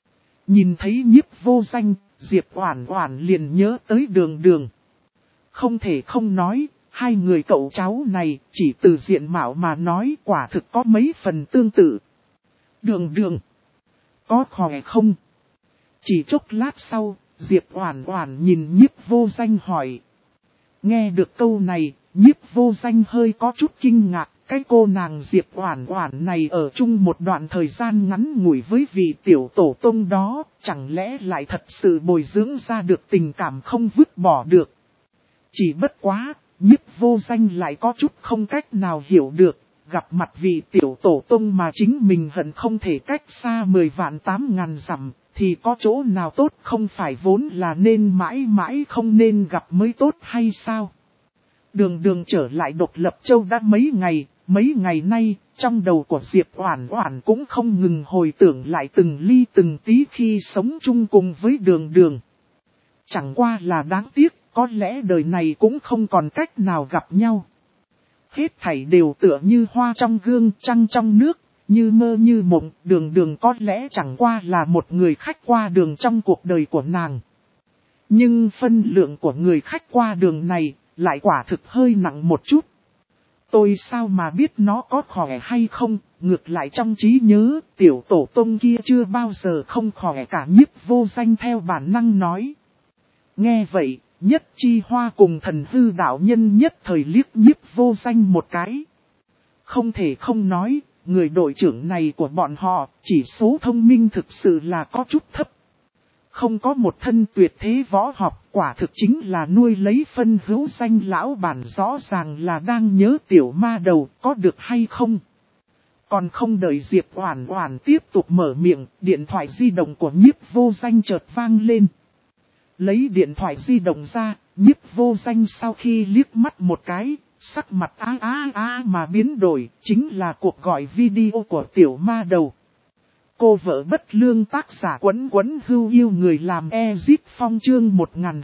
Nhìn thấy Nhiếp Vô Danh, Diệp Oản Oản liền nhớ tới Đường Đường. Không thể không nói, hai người cậu cháu này chỉ từ diện mạo mà nói quả thực có mấy phần tương tự. Đường Đường, có khỏe không? Chỉ chốc lát sau, Diệp Oản Oản nhìn Nhiếp Vô Danh hỏi. Nghe được câu này, Nhiếp Vô Danh hơi có chút kinh ngạc, cái cô nàng Diệp Oản Oản này ở chung một đoạn thời gian ngắn ngủi với vị tiểu tổ tông đó, chẳng lẽ lại thật sự bồi dưỡng ra được tình cảm không vứt bỏ được. Chỉ bất quá, Nhiếp Vô Danh lại có chút không cách nào hiểu được, gặp mặt vị tiểu tổ tông mà chính mình hận không thể cách xa 10 vạn 8 ngàn dặm, thì có chỗ nào tốt không phải vốn là nên mãi mãi không nên gặp mới tốt hay sao? Đường Đường trở lại Độc Lập Châu đã mấy ngày nay, trong đầu của Diệp Oản Oản cũng không ngừng hồi tưởng lại từng ly từng tí khi sống chung cùng với Đường Đường. Chẳng qua là đáng tiếc, có lẽ đời này cũng không còn cách nào gặp nhau. Hết thảy đều tựa như hoa trong gương, trăng trong nước, như mơ như mộng, Đường Đường có lẽ chẳng qua là một người khách qua đường trong cuộc đời của nàng. Nhưng phân lượng của người khách qua đường này, lại quả thực hơi nặng một chút. Tôi sao mà biết nó có khỏe hay không, ngược lại trong trí nhớ, tiểu tổ tông kia chưa bao giờ không khỏe cả. Nhiếp Vô Danh theo bản năng nói. Nghe vậy, Nhất Chi Hoa cùng Thần Hư đạo nhân nhất thời liếc Nhiếp Vô Danh một cái. Không thể không nói, người đội trưởng này của bọn họ, chỉ số thông minh thực sự là có chút thấp. Không có một thân tuyệt thế võ học, quả thực chính là nuôi lấy phân hữu danh lão bản, rõ ràng là đang nhớ tiểu ma đầu, có được hay không? Còn không đợi Diệp Oản Oản tiếp tục mở miệng, điện thoại di động của Nhiếp Vô Danh chợt vang lên. Lấy điện thoại di động ra, Nhiếp Vô Danh sau khi liếc mắt một cái, sắc mặt mà biến đổi, chính là cuộc gọi video của tiểu ma đầu. Cô vợ bất lương tác giả Quấn Quấn Hưu yêu người làm Ezip Phong chương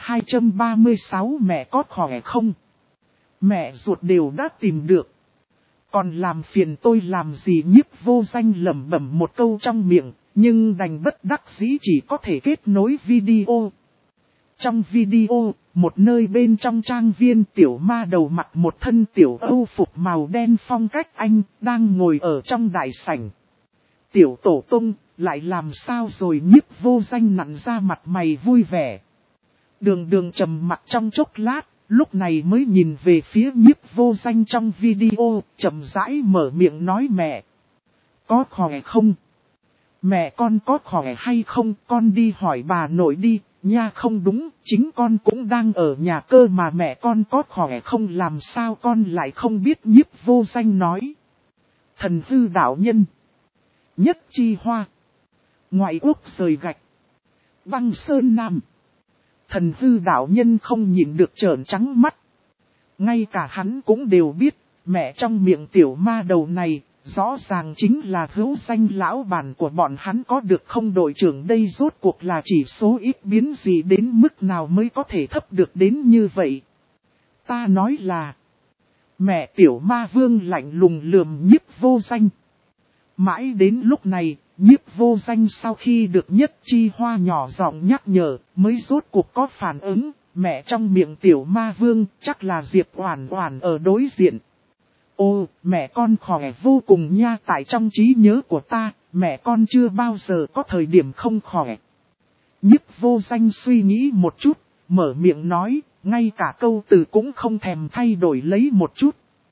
1236 mẹ có khỏe không? Mẹ ruột đều đã tìm được. Còn làm phiền tôi làm gì? Nhiếp Vô Danh lẩm bẩm một câu trong miệng, nhưng đành bất đắc dĩ chỉ có thể kết nối video. Trong video, một nơi bên trong trang viên tiểu ma đầu mặc một thân tiểu âu phục màu đen phong cách Anh, đang ngồi ở trong đại sảnh. Tiểu tổ tông, lại làm sao rồi? Nhiếp Vô Danh nặn ra mặt mày vui vẻ. Đường Đường trầm mặt trong chốc lát, lúc này mới nhìn về phía Nhiếp Vô Danh trong video, chậm rãi mở miệng nói mẹ. Có khỏe không? Mẹ con có khỏe hay không? Con đi hỏi bà nội đi, nha. Không đúng, chính con cũng đang ở nhà cơ mà. Mẹ con có khỏe không? Làm sao con lại không biết? Nhiếp Vô Danh nói. Thần Hư đạo nhân, Nhất Chi Hoa, ngoại quốc rời gạch, Băng Sơn Nam. Thần Hư đạo nhân không nhịn được trợn trắng mắt. Ngay cả hắn cũng đều biết, mẹ trong miệng tiểu ma đầu này, rõ ràng chính là hữu danh lão bản của bọn hắn, có được không? Đội trưởng đây rốt cuộc là chỉ số ít biến gì đến mức nào mới có thể thấp được đến như vậy? Ta nói là, mẹ tiểu ma vương lạnh lùng lườm Nhiếp Vô Danh. Mãi đến lúc này, Nhiếp Vô Danh sau khi được Nhất Chi Hoa nhỏ giọng nhắc nhở, mới rốt cuộc có phản ứng, mẹ trong miệng tiểu ma vương, chắc là Diệp Oản Oản ở đối diện. Ô, mẹ con khỏe vô cùng nha. Tại trong trí nhớ của ta, mẹ con chưa bao giờ có thời điểm không khỏe. Nhiếp Vô Danh suy nghĩ một chút, mở miệng nói, ngay cả câu từ cũng không thèm thay đổi lấy một chút.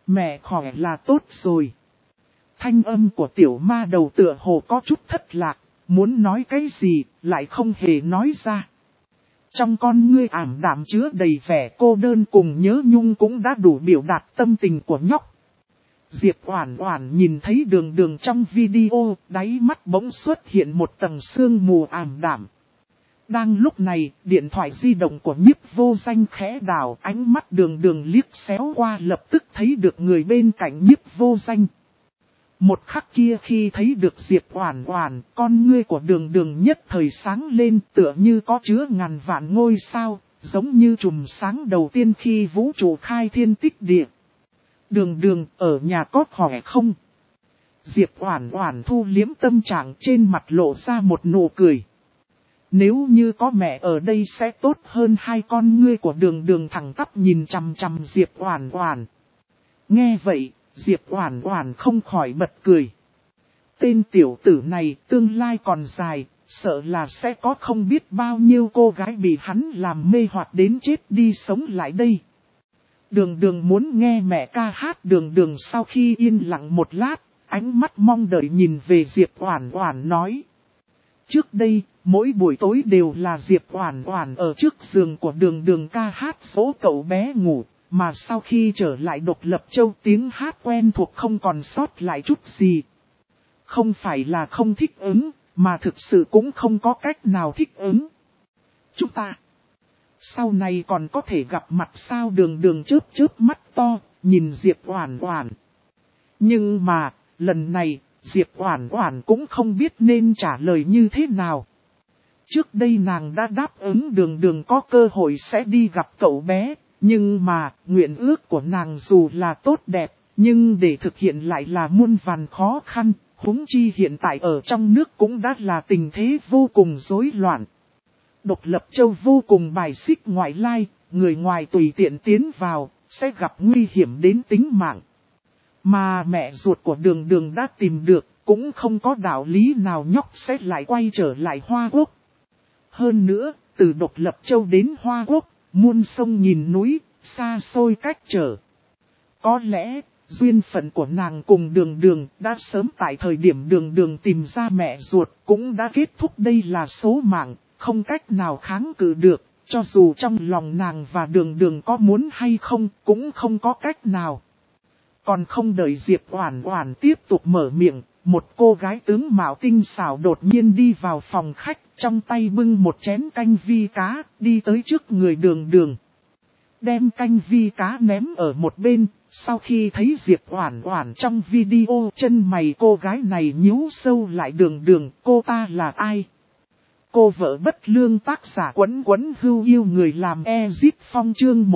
Mẹ khỏe là tốt rồi. Thanh âm của tiểu ma đầu tựa hồ có chút thất lạc, muốn nói cái gì, lại không hề nói ra. Trong con ngươi ảm đạm chứa đầy vẻ cô đơn cùng nhớ nhung cũng đã đủ biểu đạt tâm tình của nhóc. Diệp Oản Oản nhìn thấy Đường Đường trong video, đáy mắt bỗng xuất hiện một tầng sương mù ảm đạm. Đang lúc này, điện thoại di động của Nhiếp Vô Danh khẽ đảo, ánh mắt Đường Đường liếc xéo qua lập tức thấy được người bên cạnh Nhiếp Vô Danh. Một khắc kia khi thấy được Diệp Oản Oản, con ngươi của Đường Đường nhất thời sáng lên tựa như có chứa ngàn vạn ngôi sao, giống như chùm sáng đầu tiên khi vũ trụ khai thiên tích địa. Đường Đường ở nhà có khỏe không? Diệp Oản Oản thu liếm tâm trạng trên mặt lộ ra một nụ cười. Nếu như có mẹ ở đây sẽ tốt hơn. Hai con ngươi của Đường Đường thẳng tắp nhìn chằm chằm Diệp Oản Oản. Nghe vậy, Diệp Oản Oản không khỏi bật cười. Tên tiểu tử này tương lai còn dài, sợ là sẽ có không biết bao nhiêu cô gái bị hắn làm mê hoặc đến chết đi sống lại đây. Đường Đường muốn nghe mẹ ca hát. Đường Đường sau khi yên lặng một lát, ánh mắt mong đợi nhìn về Diệp Oản Oản nói. Trước đây, mỗi buổi tối đều là Diệp Oản Oản ở trước giường của Đường Đường ca hát dỗ cậu bé ngủ, mà sau khi trở lại Độc Lập Châu tiếng hát quen thuộc không còn sót lại chút gì. Không phải là không thích ứng, mà thực sự cũng không có cách nào thích ứng. Chúng ta sau này còn có thể gặp mặt sao? Đường Đường chớp mắt to, nhìn Diệp Oản Oản. Nhưng mà, lần này, Diệp Oản Oản cũng không biết nên trả lời như thế nào. Trước đây nàng đã đáp ứng Đường Đường có cơ hội sẽ đi gặp cậu bé, nhưng mà, nguyện ước của nàng dù là tốt đẹp, nhưng để thực hiện lại là muôn vàn khó khăn, huống chi hiện tại ở trong nước cũng đã là tình thế vô cùng rối loạn. Độc Lập Châu vô cùng bài xích ngoại lai, người ngoài tùy tiện tiến vào, sẽ gặp nguy hiểm đến tính mạng. Mà mẹ ruột của Đường Đường đã tìm được, cũng không có đạo lý nào nhóc sẽ lại quay trở lại Hoa Quốc. Hơn nữa, từ Độc Lập Châu đến Hoa Quốc, muôn sông nghìn núi, xa xôi cách trở. Có lẽ, duyên phận của nàng cùng Đường Đường đã sớm tại thời điểm Đường Đường tìm ra mẹ ruột cũng đã kết thúc. Đây là số mạng, không cách nào kháng cự được, cho dù trong lòng nàng và Đường Đường có muốn hay không cũng không có cách nào. Còn không đợi Diệp Oản Oản tiếp tục mở miệng, một cô gái tướng mạo tinh xảo đột nhiên đi vào phòng khách, trong tay bưng một chén canh vi cá, đi tới trước người Đường Đường. Đem canh vi cá ném ở một bên, sau khi thấy Diệp Oản Oản trong video, chân mày cô gái này nhíu sâu lại. Đường Đường, cô ta là ai? Cô vợ bất lương tác giả Quấn Quấn Hưu Yêu người làm Ezit Phong chương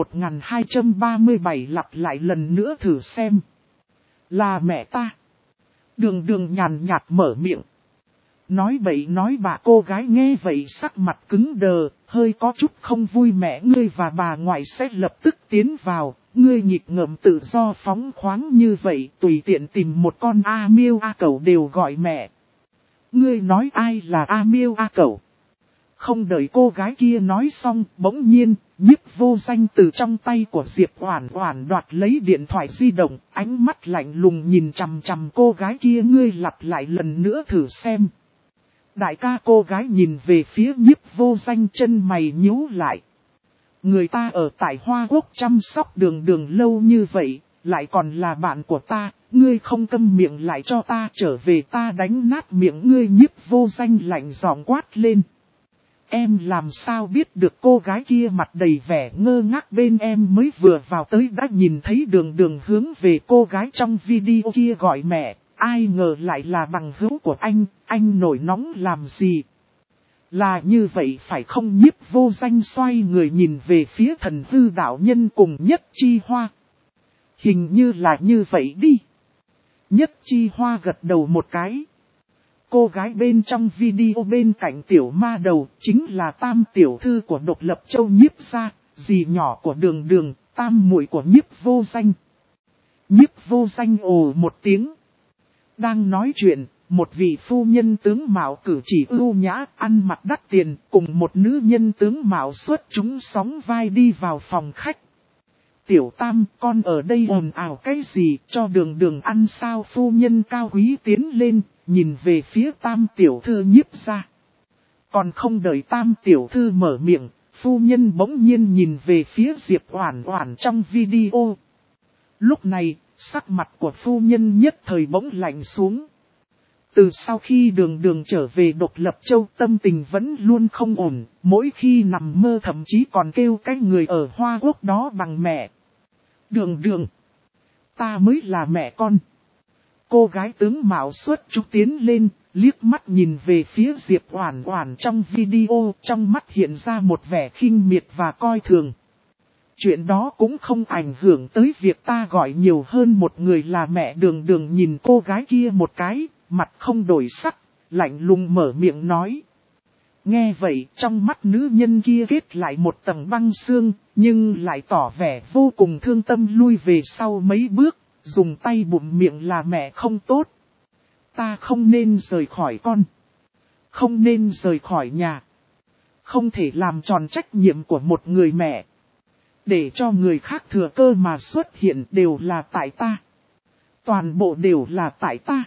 1237 lặp lại lần nữa thử xem. Là mẹ ta. Đường Đường nhàn nhạt mở miệng. Nói bậy nói bạ. Cô gái nghe vậy sắc mặt cứng đờ, hơi có chút không vui. Mẹ ngươi và bà ngoại sẽ lập tức tiến vào, ngươi nghịch ngợm tự do phóng khoáng như vậy, tùy tiện tìm một con A Miêu A Cẩu đều gọi mẹ. Ngươi nói ai là A Miêu A Cẩu? Không đợi cô gái kia nói xong, bỗng nhiên, Nhiếp Vô Danh từ trong tay của Diệp Oản Oản đoạt lấy điện thoại di động, ánh mắt lạnh lùng nhìn chằm chằm cô gái kia. Ngươi lặp lại lần nữa thử xem. Đại ca. Cô gái nhìn về phía Nhiếp Vô Danh, chân mày nhíu lại. Người ta ở tại Hoa Quốc chăm sóc Đường Đường lâu như vậy, lại còn là bạn của ta, ngươi không câm miệng lại cho ta, trở về ta đánh nát miệng ngươi. Nhiếp Vô Danh lạnh giọng quát lên. Em làm sao biết được? Cô gái kia mặt đầy vẻ ngơ ngác. Bên em mới vừa vào tới đã nhìn thấy Đường Đường hướng về cô gái trong video kia gọi mẹ, ai ngờ lại là bằng hữu của anh nổi nóng làm gì? Là như vậy phải không? Nhiếp Vô Danh xoay người nhìn về phía Thần Hư đạo nhân cùng Nhất Chi Hoa. Hình như là như vậy đi. Nhất Chi Hoa gật đầu một cái. Cô gái bên trong video bên cạnh tiểu ma đầu chính là tam tiểu thư của Độc Lập Châu Nhiếp gia, dì nhỏ của Đường Đường, tam muội của Nhiếp Vô Danh. Nhiếp Vô Danh ồ một tiếng. Đang nói chuyện, một vị phu nhân tướng mạo cử chỉ ưu nhã, ăn mặc đắt tiền, cùng một nữ nhân tướng mạo xuất chúng sóng vai đi vào phòng khách. tiểu tam, con ở đây ồn ào cái gì, cho đường đường ăn sao? Phu nhân cao quý tiến lên, nhìn về phía tam tiểu thư Nhiếp gia. Còn không đợi tam tiểu thư mở miệng, phu nhân bỗng nhiên nhìn về phía Diệp Oản Oản trong video. Lúc này, sắc mặt của phu nhân nhất thời bỗng lạnh xuống. Từ sau khi đường đường trở về Độc Lập Châu, tâm tình vẫn luôn không ổn, mỗi khi nằm mơ thậm chí còn kêu cái người ở Hoa Quốc đó bằng mẹ. Đường đường, ta mới là mẹ con. Cô gái tướng mạo xuất chúng tiến lên, liếc mắt nhìn về phía Diệp Oản Oản trong video, trong mắt hiện ra một vẻ khinh miệt và coi thường. Chuyện đó cũng không ảnh hưởng tới việc ta gọi nhiều hơn một người là mẹ. Đường đường nhìn cô gái kia một cái, mặt không đổi sắc, lạnh lùng mở miệng nói. Nghe vậy, trong mắt nữ nhân kia kết lại một tầng băng xương, nhưng lại tỏ vẻ vô cùng thương tâm, lui về sau mấy bước, dùng tay bụm miệng là mẹ không tốt. Ta không nên rời khỏi con. Không nên rời khỏi nhà. Không thể làm tròn trách nhiệm của một người mẹ. Để cho người khác thừa cơ mà xuất hiện đều là tại ta. Toàn bộ đều là tại ta.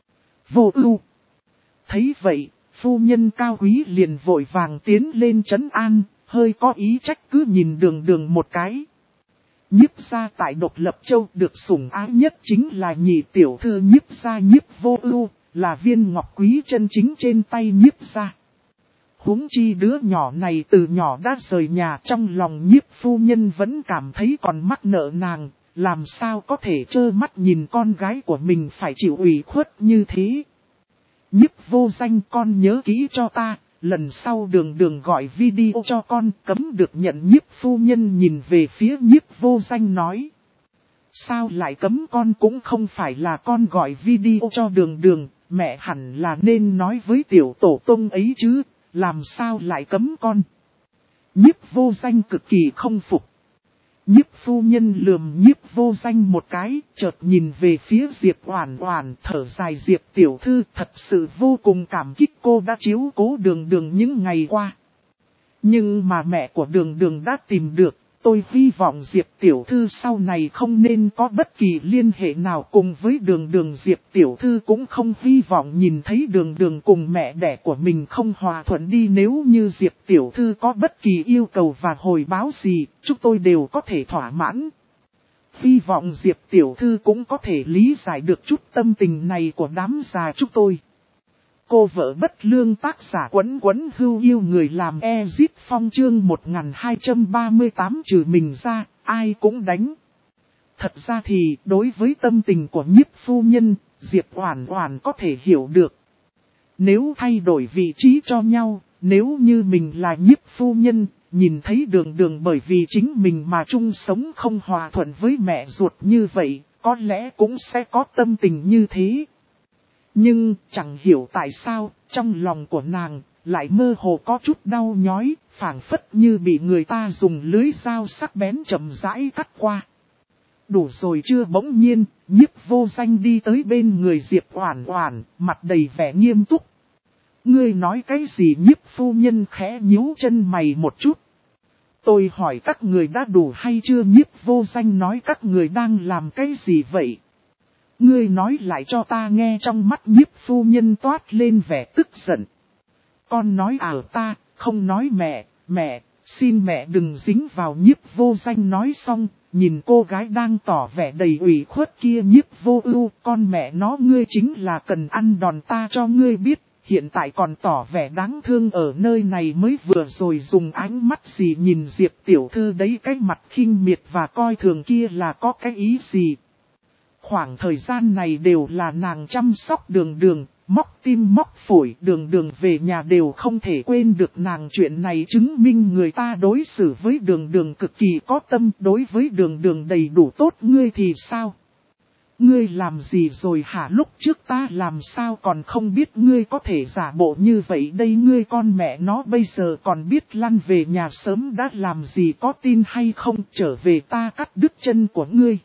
Vô ưu. Thấy vậy, phu nhân cao quý liền vội vàng tiến lên trấn an, hơi có ý trách cứ nhìn đường đường một cái. Nhiếp gia tại Độc Lập Châu được sủng ái nhất chính là nhị tiểu thư Nhiếp gia Nhiếp Vô Ưu, là viên ngọc quý chân chính trên tay Nhiếp gia. Huống chi đứa nhỏ này từ nhỏ đã rời nhà, trong lòng Nhiếp phu nhân vẫn cảm thấy còn mắc nợ nàng, làm sao có thể trơ mắt nhìn con gái của mình phải chịu ủy khuất như thế. Nhiếp Vô Danh, con nhớ kỹ cho ta, lần sau đường đường gọi video cho con cấm được nhận. Nhiếp phu nhân nhìn về phía Nhiếp Vô Danh nói. Sao lại cấm con? Cũng không phải là con gọi video cho đường đường, mẹ hẳn là nên nói với tiểu tổ tông ấy chứ, làm sao lại cấm con? Nhiếp Vô Danh cực kỳ không phục. Nhiếp phu nhân lườm Nhiếp Vô Danh một cái, chợt nhìn về phía Diệp Oản Oản, thở dài. Diệp tiểu thư, thật sự vô cùng cảm kích cô đã chiếu cố đường đường những ngày qua. Nhưng mà mẹ của đường đường đã tìm được, tôi hy vọng Diệp tiểu thư sau này không nên có bất kỳ liên hệ nào cùng với đường đường. Diệp tiểu thư cũng không hy vọng nhìn thấy đường đường cùng mẹ đẻ của mình không hòa thuận đi. Nếu như Diệp tiểu thư có bất kỳ yêu cầu và hồi báo gì, chúng tôi đều có thể thỏa mãn. Hy vọng Diệp tiểu thư cũng có thể lý giải được chút tâm tình này của đám già chúng tôi. Cô vợ bất lương, tác giả Quấn Quấn Hưu yêu người làm Ezit Phong, chương 1238. Trừ mình ra, ai cũng đánh. Thật ra thì, đối với tâm tình của Nhiếp phu nhân, Diệp Oản Oản có thể hiểu được. Nếu thay đổi vị trí cho nhau, nếu như mình là Nhiếp phu nhân, nhìn thấy đường đường bởi vì chính mình mà chung sống không hòa thuận với mẹ ruột như vậy, có lẽ cũng sẽ có tâm tình như thế. Nhưng chẳng hiểu tại sao, trong lòng của nàng lại mơ hồ có chút đau nhói, phảng phất như bị người ta dùng lưới dao sắc bén chậm rãi cắt qua. Đủ rồi chưa? Bỗng nhiên, Nhiếp Vô Danh đi tới bên người Diệp Oản Oản, mặt đầy vẻ nghiêm túc. Ngươi nói cái gì? Nhiếp phu nhân khẽ nhíu chân mày một chút. Tôi hỏi các người đã đủ hay chưa? Nhiếp Vô Danh nói. Các người đang làm cái gì vậy? Ngươi nói lại cho ta nghe. Trong mắt Nhiếp phu nhân toát lên vẻ tức giận. Con nói ta, không nói mẹ, xin mẹ đừng dính vào. Nhiếp Vô Danh nói xong, nhìn cô gái đang tỏ vẻ đầy ủy khuất kia. Nhiếp Vô Ưu, con mẹ nó ngươi chính là cần ăn đòn, ta cho ngươi biết, hiện tại còn tỏ vẻ đáng thương ở nơi này, mới vừa rồi dùng ánh mắt gì nhìn Diệp tiểu thư đấy? Cái mặt khinh miệt và coi thường kia là có cái ý gì? Khoảng thời gian này đều là nàng chăm sóc đường đường, móc tim móc phổi, đường đường về nhà đều không thể quên được nàng. Chuyện này chứng minh người ta đối xử với đường đường cực kỳ có tâm, đối với đường đường đầy đủ tốt. Ngươi thì sao? Ngươi làm gì rồi hả? Lúc trước ta làm sao còn không biết ngươi có thể giả bộ như vậy đây? Ngươi con mẹ nó bây giờ còn biết lăn về nhà sớm đã làm gì, có tin hay không? Trở về ta cắt đứt chân của ngươi.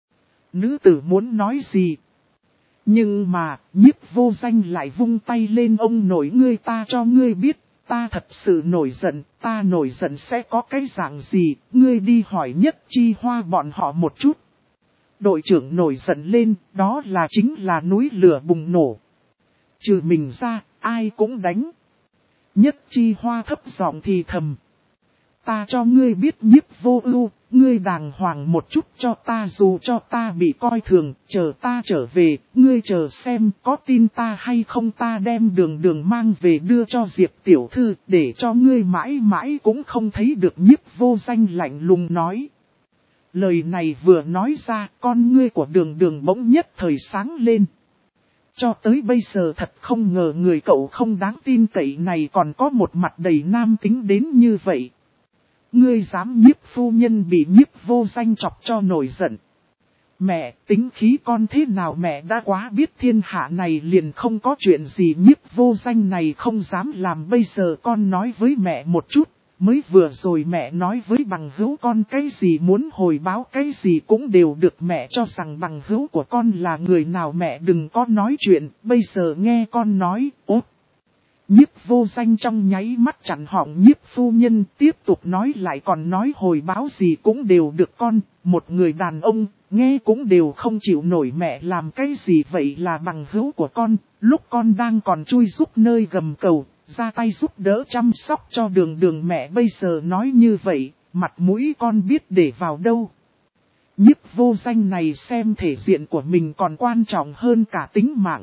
Nữ tử muốn nói gì? Nhưng mà, Nhiếp Vô Danh lại vung tay lên. Ông nội ngươi, ta cho ngươi biết, ta thật sự nổi giận, ta nổi giận sẽ có cái dạng gì, ngươi đi hỏi Nhất Chi Hoa bọn họ một chút. Đội trưởng nổi giận lên, đó là chính là núi lửa bùng nổ. Trừ mình ra, ai cũng đánh. Nhất Chi Hoa thấp giọng thì thầm. Ta cho ngươi biết Nhiếp Vô Ưu, ngươi đàng hoàng một chút cho ta, dù cho ta bị coi thường, chờ ta trở về, ngươi chờ xem có tin ta hay không, ta đem Đường Đường mang về đưa cho Diệp tiểu thư, để cho ngươi mãi mãi cũng không thấy được. Nhiếp Vô Danh lạnh lùng nói. Lời này vừa nói ra, con ngươi của Đường Đường bỗng nhất thời sáng lên. Cho tới bây giờ thật không ngờ người cậu không đáng tin cậy này còn có một mặt đầy nam tính đến như vậy. Ngươi dám Nhiếp phu nhân bị Nhiếp Vô Danh chọc cho nổi giận. Mẹ, tính khí con thế nào mẹ đã quá biết, thiên hạ này liền không có chuyện gì Nhiếp Vô Danh này không dám làm, bây giờ con nói với mẹ một chút. Mới vừa rồi mẹ nói với bằng hữu con cái gì muốn hồi báo cái gì cũng đều được, mẹ cho rằng bằng hữu của con là người nào mẹ đừng có nói chuyện, bây giờ nghe con nói, ốp. Nhiếp Vô Danh trong nháy mắt chặn họng Nhiếp phu nhân, tiếp tục nói lại còn nói hồi báo gì cũng đều được con, một người đàn ông, nghe cũng đều không chịu nổi mẹ làm cái gì vậy là bằng hữu của con, lúc con đang còn chui giúp nơi gầm cầu, ra tay giúp đỡ chăm sóc cho Đường Đường, mẹ bây giờ nói như vậy, mặt mũi con biết để vào đâu. Nhiếp Vô Danh này xem thể diện của mình còn quan trọng hơn cả tính mạng.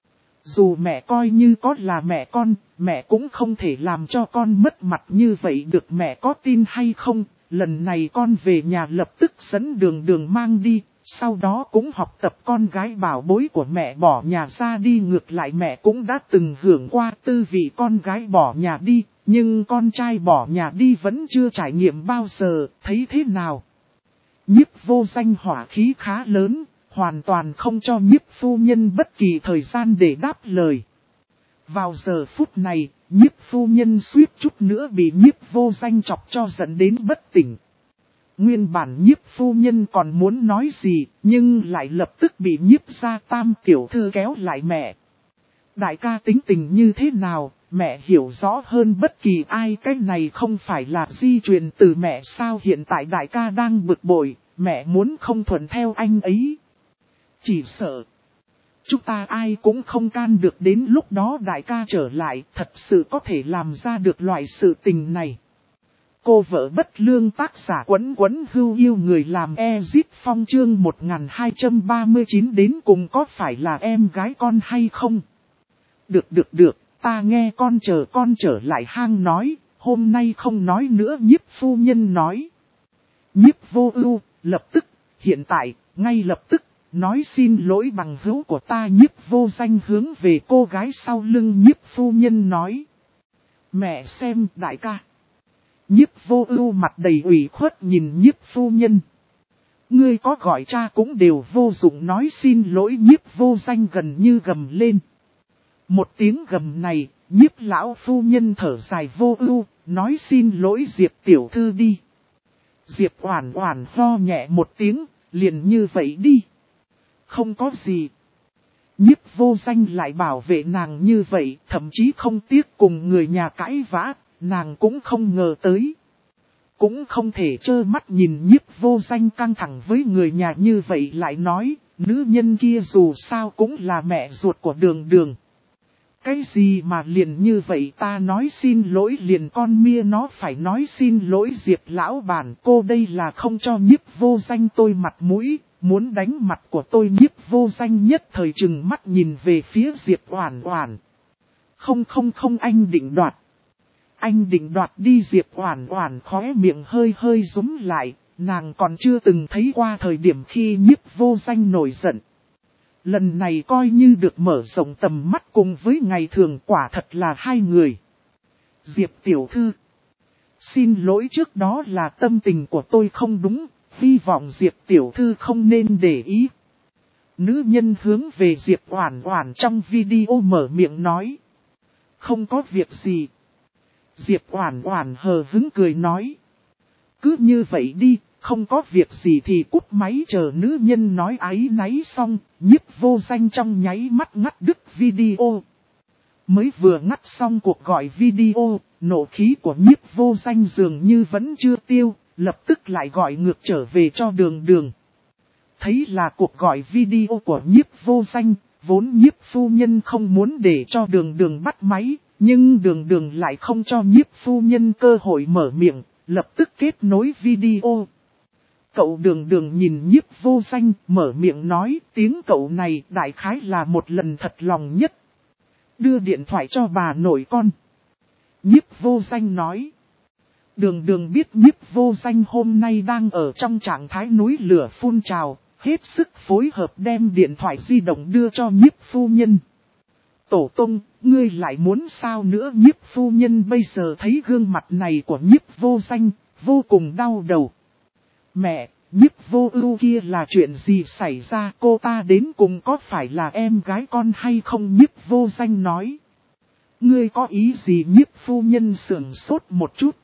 Dù mẹ coi như có là mẹ con, mẹ cũng không thể làm cho con mất mặt như vậy được, mẹ có tin hay không, lần này con về nhà lập tức dẫn Đường Đường mang đi, sau đó cũng học tập con gái bảo bối của mẹ bỏ nhà ra đi, ngược lại mẹ cũng đã từng hưởng qua tư vị con gái bỏ nhà đi, nhưng con trai bỏ nhà đi vẫn chưa trải nghiệm bao giờ, thấy thế nào? Nhiếp Vô Danh hỏa khí khá lớn. Hoàn toàn không cho Nhiếp phu nhân bất kỳ thời gian để đáp lời. Vào giờ phút này, Nhiếp phu nhân suýt chút nữa bị Nhiếp Vô Danh chọc cho dẫn đến bất tỉnh. Nguyên bản Nhiếp phu nhân còn muốn nói gì, nhưng lại lập tức bị Nhiếp gia Tam tiểu thư kéo lại. Mẹ, đại ca tính tình như thế nào, mẹ hiểu rõ hơn bất kỳ ai, cái này không phải là di truyền từ mẹ sao, hiện tại đại ca đang bực bội, mẹ muốn không thuận theo anh ấy. Chỉ sợ chúng ta ai cũng không can được, đến lúc đó đại ca trở lại thật sự có thể làm ra được loại sự tình này. Cô vợ bất lương, tác giả Quấn Quấn Hưu Yêu người làm Ezit Phong, chương 1239, đến cùng có phải là em gái con hay không? Được, ta nghe con trở lại hang nói, hôm nay không nói nữa. Nhiếp phu nhân nói. Nhiếp Vô Ưu lập tức, hiện tại, ngay lập tức. Nói xin lỗi bằng hữu của ta. Nhiếp Vô Danh hướng về cô gái sau lưng Nhiếp phu nhân nói. Mẹ xem đại ca. Nhiếp Vô Ưu mặt đầy ủy khuất nhìn Nhiếp phu nhân. Ngươi có gọi cha cũng đều vô dụng, nói xin lỗi. Nhiếp Vô Danh gần như gầm lên. Một tiếng gầm này, Nhiếp lão phu nhân thở dài. Vô Ưu, nói xin lỗi Diệp tiểu thư đi. Diệp Oản Oản ho nhẹ một tiếng, liền như vậy đi. Không có gì. Nhiếp Vô Danh lại bảo vệ nàng như vậy, thậm chí không tiếc cùng người nhà cãi vã, nàng cũng không ngờ tới. Cũng không thể trơ mắt nhìn Nhiếp Vô Danh căng thẳng với người nhà như vậy, lại nói, nữ nhân kia dù sao cũng là mẹ ruột của Đường Đường. Cái gì mà liền như vậy, ta nói xin lỗi liền con mia nó phải nói xin lỗi. Diệp lão bản, cô đây là không cho Nhiếp Vô Danh tôi mặt mũi. Muốn đánh mặt của tôi. Nhiếp Vô Danh nhất thời trừng mắt nhìn về phía Diệp Oản Oản. Không, anh định đoạt. Anh định đoạt đi. Diệp Oản Oản khóe miệng hơi rúm lại, nàng còn chưa từng thấy qua thời điểm khi Nhiếp Vô Danh nổi giận. Lần này coi như được mở rộng tầm mắt, cùng với ngày thường quả thật là hai người. Diệp tiểu thư, xin lỗi trước đó là tâm tình của tôi không đúng. Hy vọng Diệp tiểu thư không nên để ý. Nữ nhân hướng về Diệp Oản Oản trong video mở miệng nói. Không có việc gì. Diệp Oản Oản hờ hững cười nói. Cứ như vậy đi, không có việc gì thì cúp máy. Chờ nữ nhân nói áy náy xong, Nhiếp Vô Danh trong nháy mắt ngắt đứt video. Mới vừa ngắt xong cuộc gọi video, nộ khí của Nhiếp Vô Danh dường như vẫn chưa tiêu, lập tức lại gọi ngược trở về cho Đường Đường. Thấy là cuộc gọi video của Nhiếp Vô Danh, vốn Nhiếp phu nhân không muốn để cho Đường Đường bắt máy, nhưng Đường Đường lại không cho Nhiếp phu nhân cơ hội mở miệng, lập tức kết nối video. Cậu Đường Đường nhìn Nhiếp Vô Danh mở miệng nói, tiếng cậu này đại khái là một lần thật lòng nhất. Đưa điện thoại cho bà nội con. Nhiếp Vô Danh nói. Đường Đường biết Nhiếp Vô Danh hôm nay đang ở trong trạng thái núi lửa phun trào, hết sức phối hợp đem điện thoại di động đưa cho Nhiếp phu nhân. Tổ tông, ngươi lại muốn sao nữa? Nhiếp phu nhân bây giờ thấy gương mặt này của Nhiếp Vô Danh, vô cùng đau đầu. Mẹ, Nhiếp Vô Ưu kia là chuyện gì xảy ra? Cô ta đến cùng có phải là em gái con hay không? Nhiếp Vô Danh nói. Ngươi có ý gì? Nhiếp phu nhân sửng sốt một chút.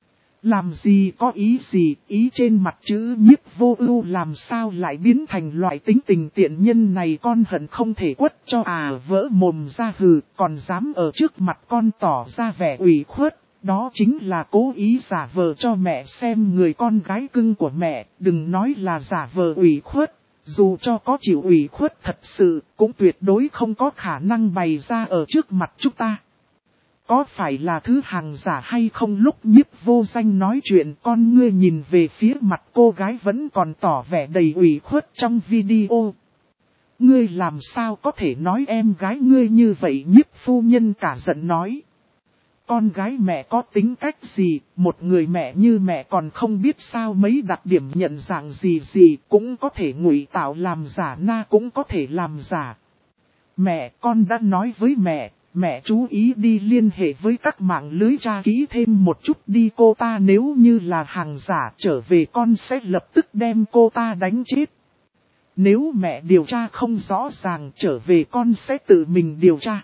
Làm gì có ý gì? Ý trên mặt chữ Nhiếp Vô Ưu làm sao lại biến thành loại tính tình tiện nhân này? Con hận không thể quất cho vỡ mồm ra hừ, còn dám ở trước mặt con tỏ ra vẻ ủy khuất. Đó chính là cố ý giả vờ cho mẹ xem người con gái cưng của mẹ, đừng nói là giả vờ ủy khuất. Dù cho có chịu ủy khuất thật sự, cũng tuyệt đối không có khả năng bày ra ở trước mặt chúng ta. Có phải là thứ hàng giả hay không? Lúc Nhiếp Vô Danh nói chuyện, con ngươi nhìn về phía mặt cô gái vẫn còn tỏ vẻ đầy ủy khuất trong video. Ngươi làm sao có thể nói em gái ngươi như vậy? Nhiếp phu nhân cả giận nói. Con gái mẹ có tính cách gì, một người mẹ như mẹ còn không biết sao mấy đặc điểm nhận dạng gì cũng có thể ngụy tạo làm giả, na cũng có thể làm giả. Mẹ, con đã nói với mẹ chú ý đi liên hệ với các mạng lưới tra kỹ thêm một chút đi, cô ta nếu như là hàng giả trở về con sẽ lập tức đem cô ta đánh chết. Nếu mẹ điều tra không rõ ràng trở về con sẽ tự mình điều tra.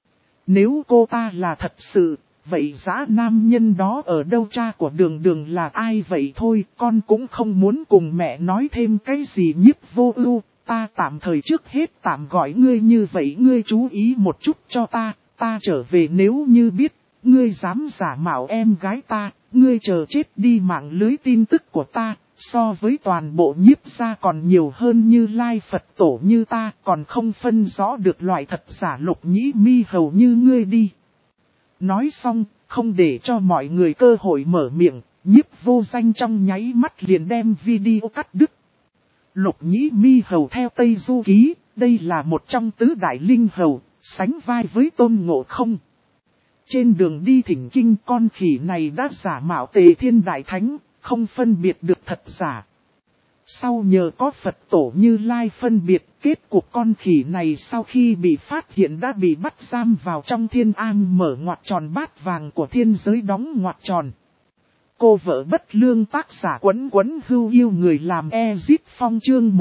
Nếu cô ta là thật sự, vậy dã nam nhân đó ở đâu? Cha của Đường Đường là ai vậy? Thôi con cũng không muốn cùng mẹ nói thêm cái gì. Nhiếp Vô Ưu, ta tạm thời trước hết tạm gọi ngươi như vậy, ngươi chú ý một chút cho ta trở về nếu như biết, ngươi dám giả mạo em gái ta, ngươi chờ chết đi. Mạng lưới tin tức của ta, so với toàn bộ Nhiếp gia còn nhiều hơn Như Lai Phật tổ như ta, còn không phân rõ được loại thật giả. Lục Nhĩ Mi hầu như ngươi đi. Nói xong, không để cho mọi người cơ hội mở miệng, Nhiếp Vô Danh trong nháy mắt liền đem video cắt đứt. Lục Nhĩ Mi hầu theo Tây Du Ký, đây là một trong tứ đại linh hầu, sánh vai với Tôn Ngộ Không. Trên đường đi thỉnh kinh, con khỉ này đã giả mạo Tề Thiên Đại Thánh, không phân biệt được thật giả. Sau nhờ có Phật tổ Như Lai phân biệt, kết cuộc con khỉ này sau khi bị phát hiện đã bị bắt giam vào trong Thiên Am, mở ngoặc tròn bát vàng của thiên giới đóng ngoặc tròn. Cô vợ bất lương, tác giả Quấn Quấn Hưu yêu người làm Ezip Phong, chương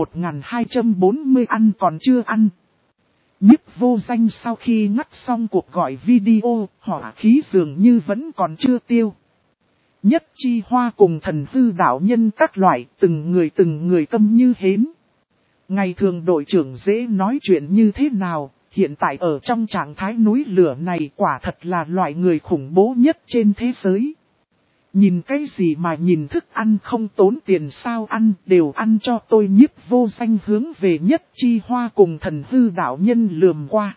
1240 ăn còn chưa ăn. Nhiếp Vô Danh sau khi ngắt xong cuộc gọi video, hỏa khí dường như vẫn còn chưa tiêu. Nhất Chi Hoa cùng Thần Hư đạo nhân các loại, từng người câm như hến. Ngày thường đội trưởng dễ nói chuyện như thế nào, hiện tại ở trong trạng thái núi lửa này quả thật là loại người khủng bố nhất trên thế giới. Nhìn cái gì mà nhìn, thức ăn không tốn tiền sao? Ăn đều ăn cho tôi. Nhiếp Vô Danh hướng về Nhất Chi Hoa cùng Thần Hư đạo nhân lườm qua.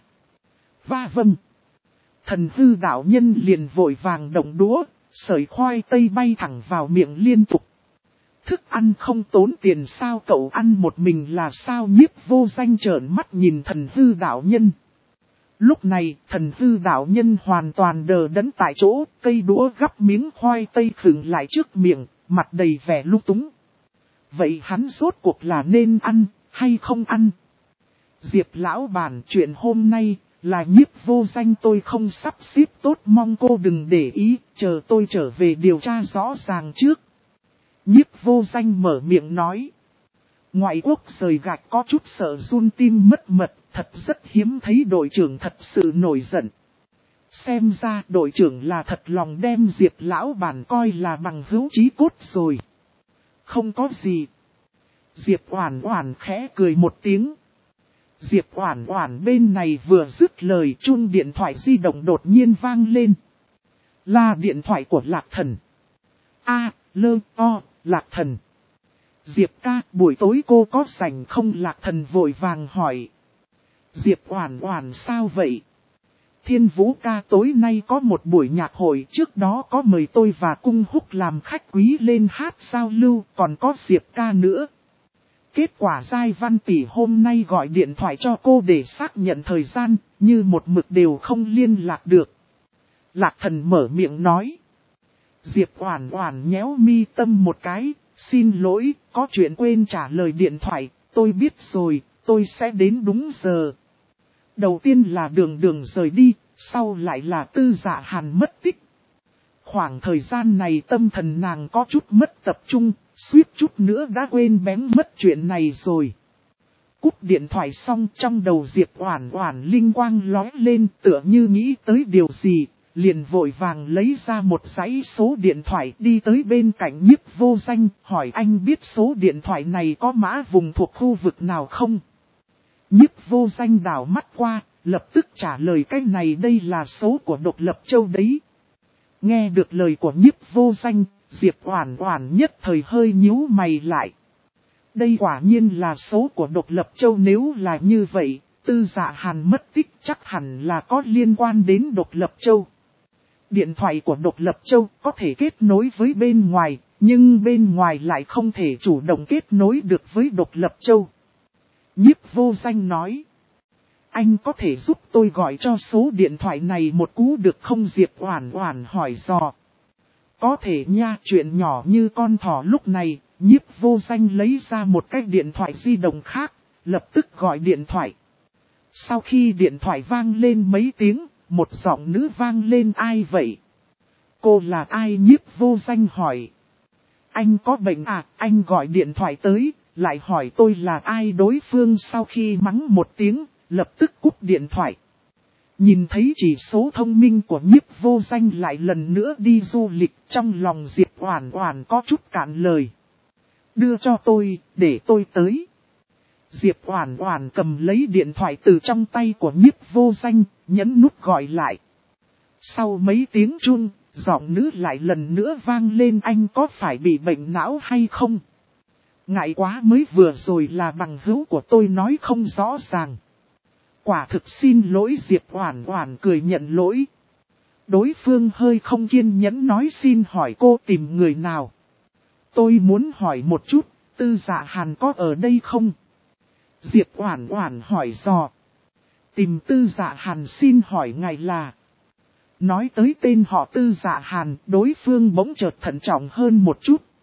Vâng. Thần Hư đạo nhân liền vội vàng động đũa, sợi khoai tây bay thẳng vào miệng liên tục. Thức ăn không tốn tiền sao? Cậu ăn một mình là sao? Nhiếp Vô Danh trợn mắt nhìn Thần Hư đạo nhân. Lúc này, Thần Hư đạo nhân hoàn toàn đờ đẫn tại chỗ, cây đũa gắp miếng khoai tây khựng lại trước miệng, mặt đầy vẻ lung túng. Vậy hắn rốt cuộc là nên ăn, hay không ăn? Diệp lão bản, chuyện hôm nay là Nhiếp Vô Danh tôi không sắp xếp tốt, mong cô đừng để ý, chờ tôi trở về điều tra rõ ràng trước. Nhiếp Vô Danh mở miệng nói. Ngoại quốc rời gạch có chút sợ run tim mất mật, thật rất hiếm thấy đội trưởng thật sự nổi giận. Xem ra đội trưởng là thật lòng đem Diệp lão bản coi là bằng hữu chí cốt rồi. Không có gì. Diệp Oản Oản khẽ cười một tiếng. Diệp Oản Oản bên này vừa dứt lời, chuông điện thoại di động đột nhiên vang lên. Là điện thoại của Lạc Thần. Lạc Thần. Diệp ca, buổi tối cô có rảnh không? Lạc Thần vội vàng hỏi. Diệp Oản Oản sao vậy? Thiên Vũ ca tối nay có một buổi nhạc hội, trước đó có mời tôi và Cung Húc làm khách quý lên hát giao lưu, còn có Diệp ca nữa. Kết quả Giai Văn tỷ hôm nay gọi điện thoại cho cô để xác nhận thời gian, như một mực đều không liên lạc được. Lạc Thần mở miệng nói. Diệp Oản Oản nhéo mi tâm một cái, xin lỗi, có chuyện quên trả lời điện thoại, tôi biết rồi, tôi sẽ đến đúng giờ. Đầu tiên là Đường rời đi, sau lại là Tư Dạ Hàn mất tích. Khoảng thời gian này tâm thần nàng có chút mất tập trung, suýt chút nữa đã quên bén mất chuyện này rồi. Cúp điện thoại xong, trong đầu Diệp Oản Oản linh quang lóe lên, tựa như nghĩ tới điều gì, liền vội vàng lấy ra một dãy số điện thoại, đi tới bên cạnh Nhiếp Vô Danh, hỏi anh biết số điện thoại này có mã vùng thuộc khu vực nào không? Nhiếp Vô Danh đảo mắt qua, lập tức trả lời cái này đây là số của Độc Lập Châu đấy. Nghe được lời của Nhiếp Vô Danh, Diệp Oản Oản nhất thời hơi nhíu mày lại. Đây quả nhiên là số của Độc Lập Châu, nếu là như vậy, Tư Dạ Hàn mất tích chắc hẳn là có liên quan đến Độc Lập Châu. Điện thoại của Độc Lập Châu có thể kết nối với bên ngoài, nhưng bên ngoài lại không thể chủ động kết nối được với Độc Lập Châu. Nhiếp Vô Danh nói. Anh có thể giúp tôi gọi cho số điện thoại này một cú được không? Diệp Oản Oản hỏi dò. Có thể nha, chuyện nhỏ như con thỏ. Lúc này, Nhiếp Vô Danh lấy ra một cái điện thoại di động khác, lập tức gọi điện thoại. Sau khi điện thoại vang lên mấy tiếng, một giọng nữ vang lên. Ai vậy? Cô là ai? Nhiếp Vô Danh hỏi. Anh có bệnh à? Anh gọi điện thoại tới, lại hỏi tôi là ai? Đối phương sau khi mắng một tiếng, lập tức cúp điện thoại. Nhìn thấy chỉ số thông minh của Nhiếp Vô Danh lại lần nữa đi du lịch, trong lòng Diệp Oản Oản có chút cạn lời. Đưa cho tôi, để tôi tới. Diệp Oản Oản cầm lấy điện thoại từ trong tay của Nhiếp Vô Danh, nhấn nút gọi lại. Sau mấy tiếng chuông, giọng nữ lại lần nữa vang lên. Anh có phải bị bệnh não hay không? Ngại quá, mới vừa rồi là bằng hữu của tôi nói không rõ ràng. Quả thực xin lỗi. Diệp Oản Oản cười nhận lỗi. Đối phương hơi không kiên nhẫn nói xin hỏi cô tìm người nào? Tôi muốn hỏi một chút, Tư Dạ Hàn có ở đây không? Diệp Oản Oản hỏi dò. Tìm Tư Dạ Hàn, xin hỏi ngài là... Nói tới tên họ Tư Dạ Hàn, đối phương bỗng chợt thận trọng hơn một chút.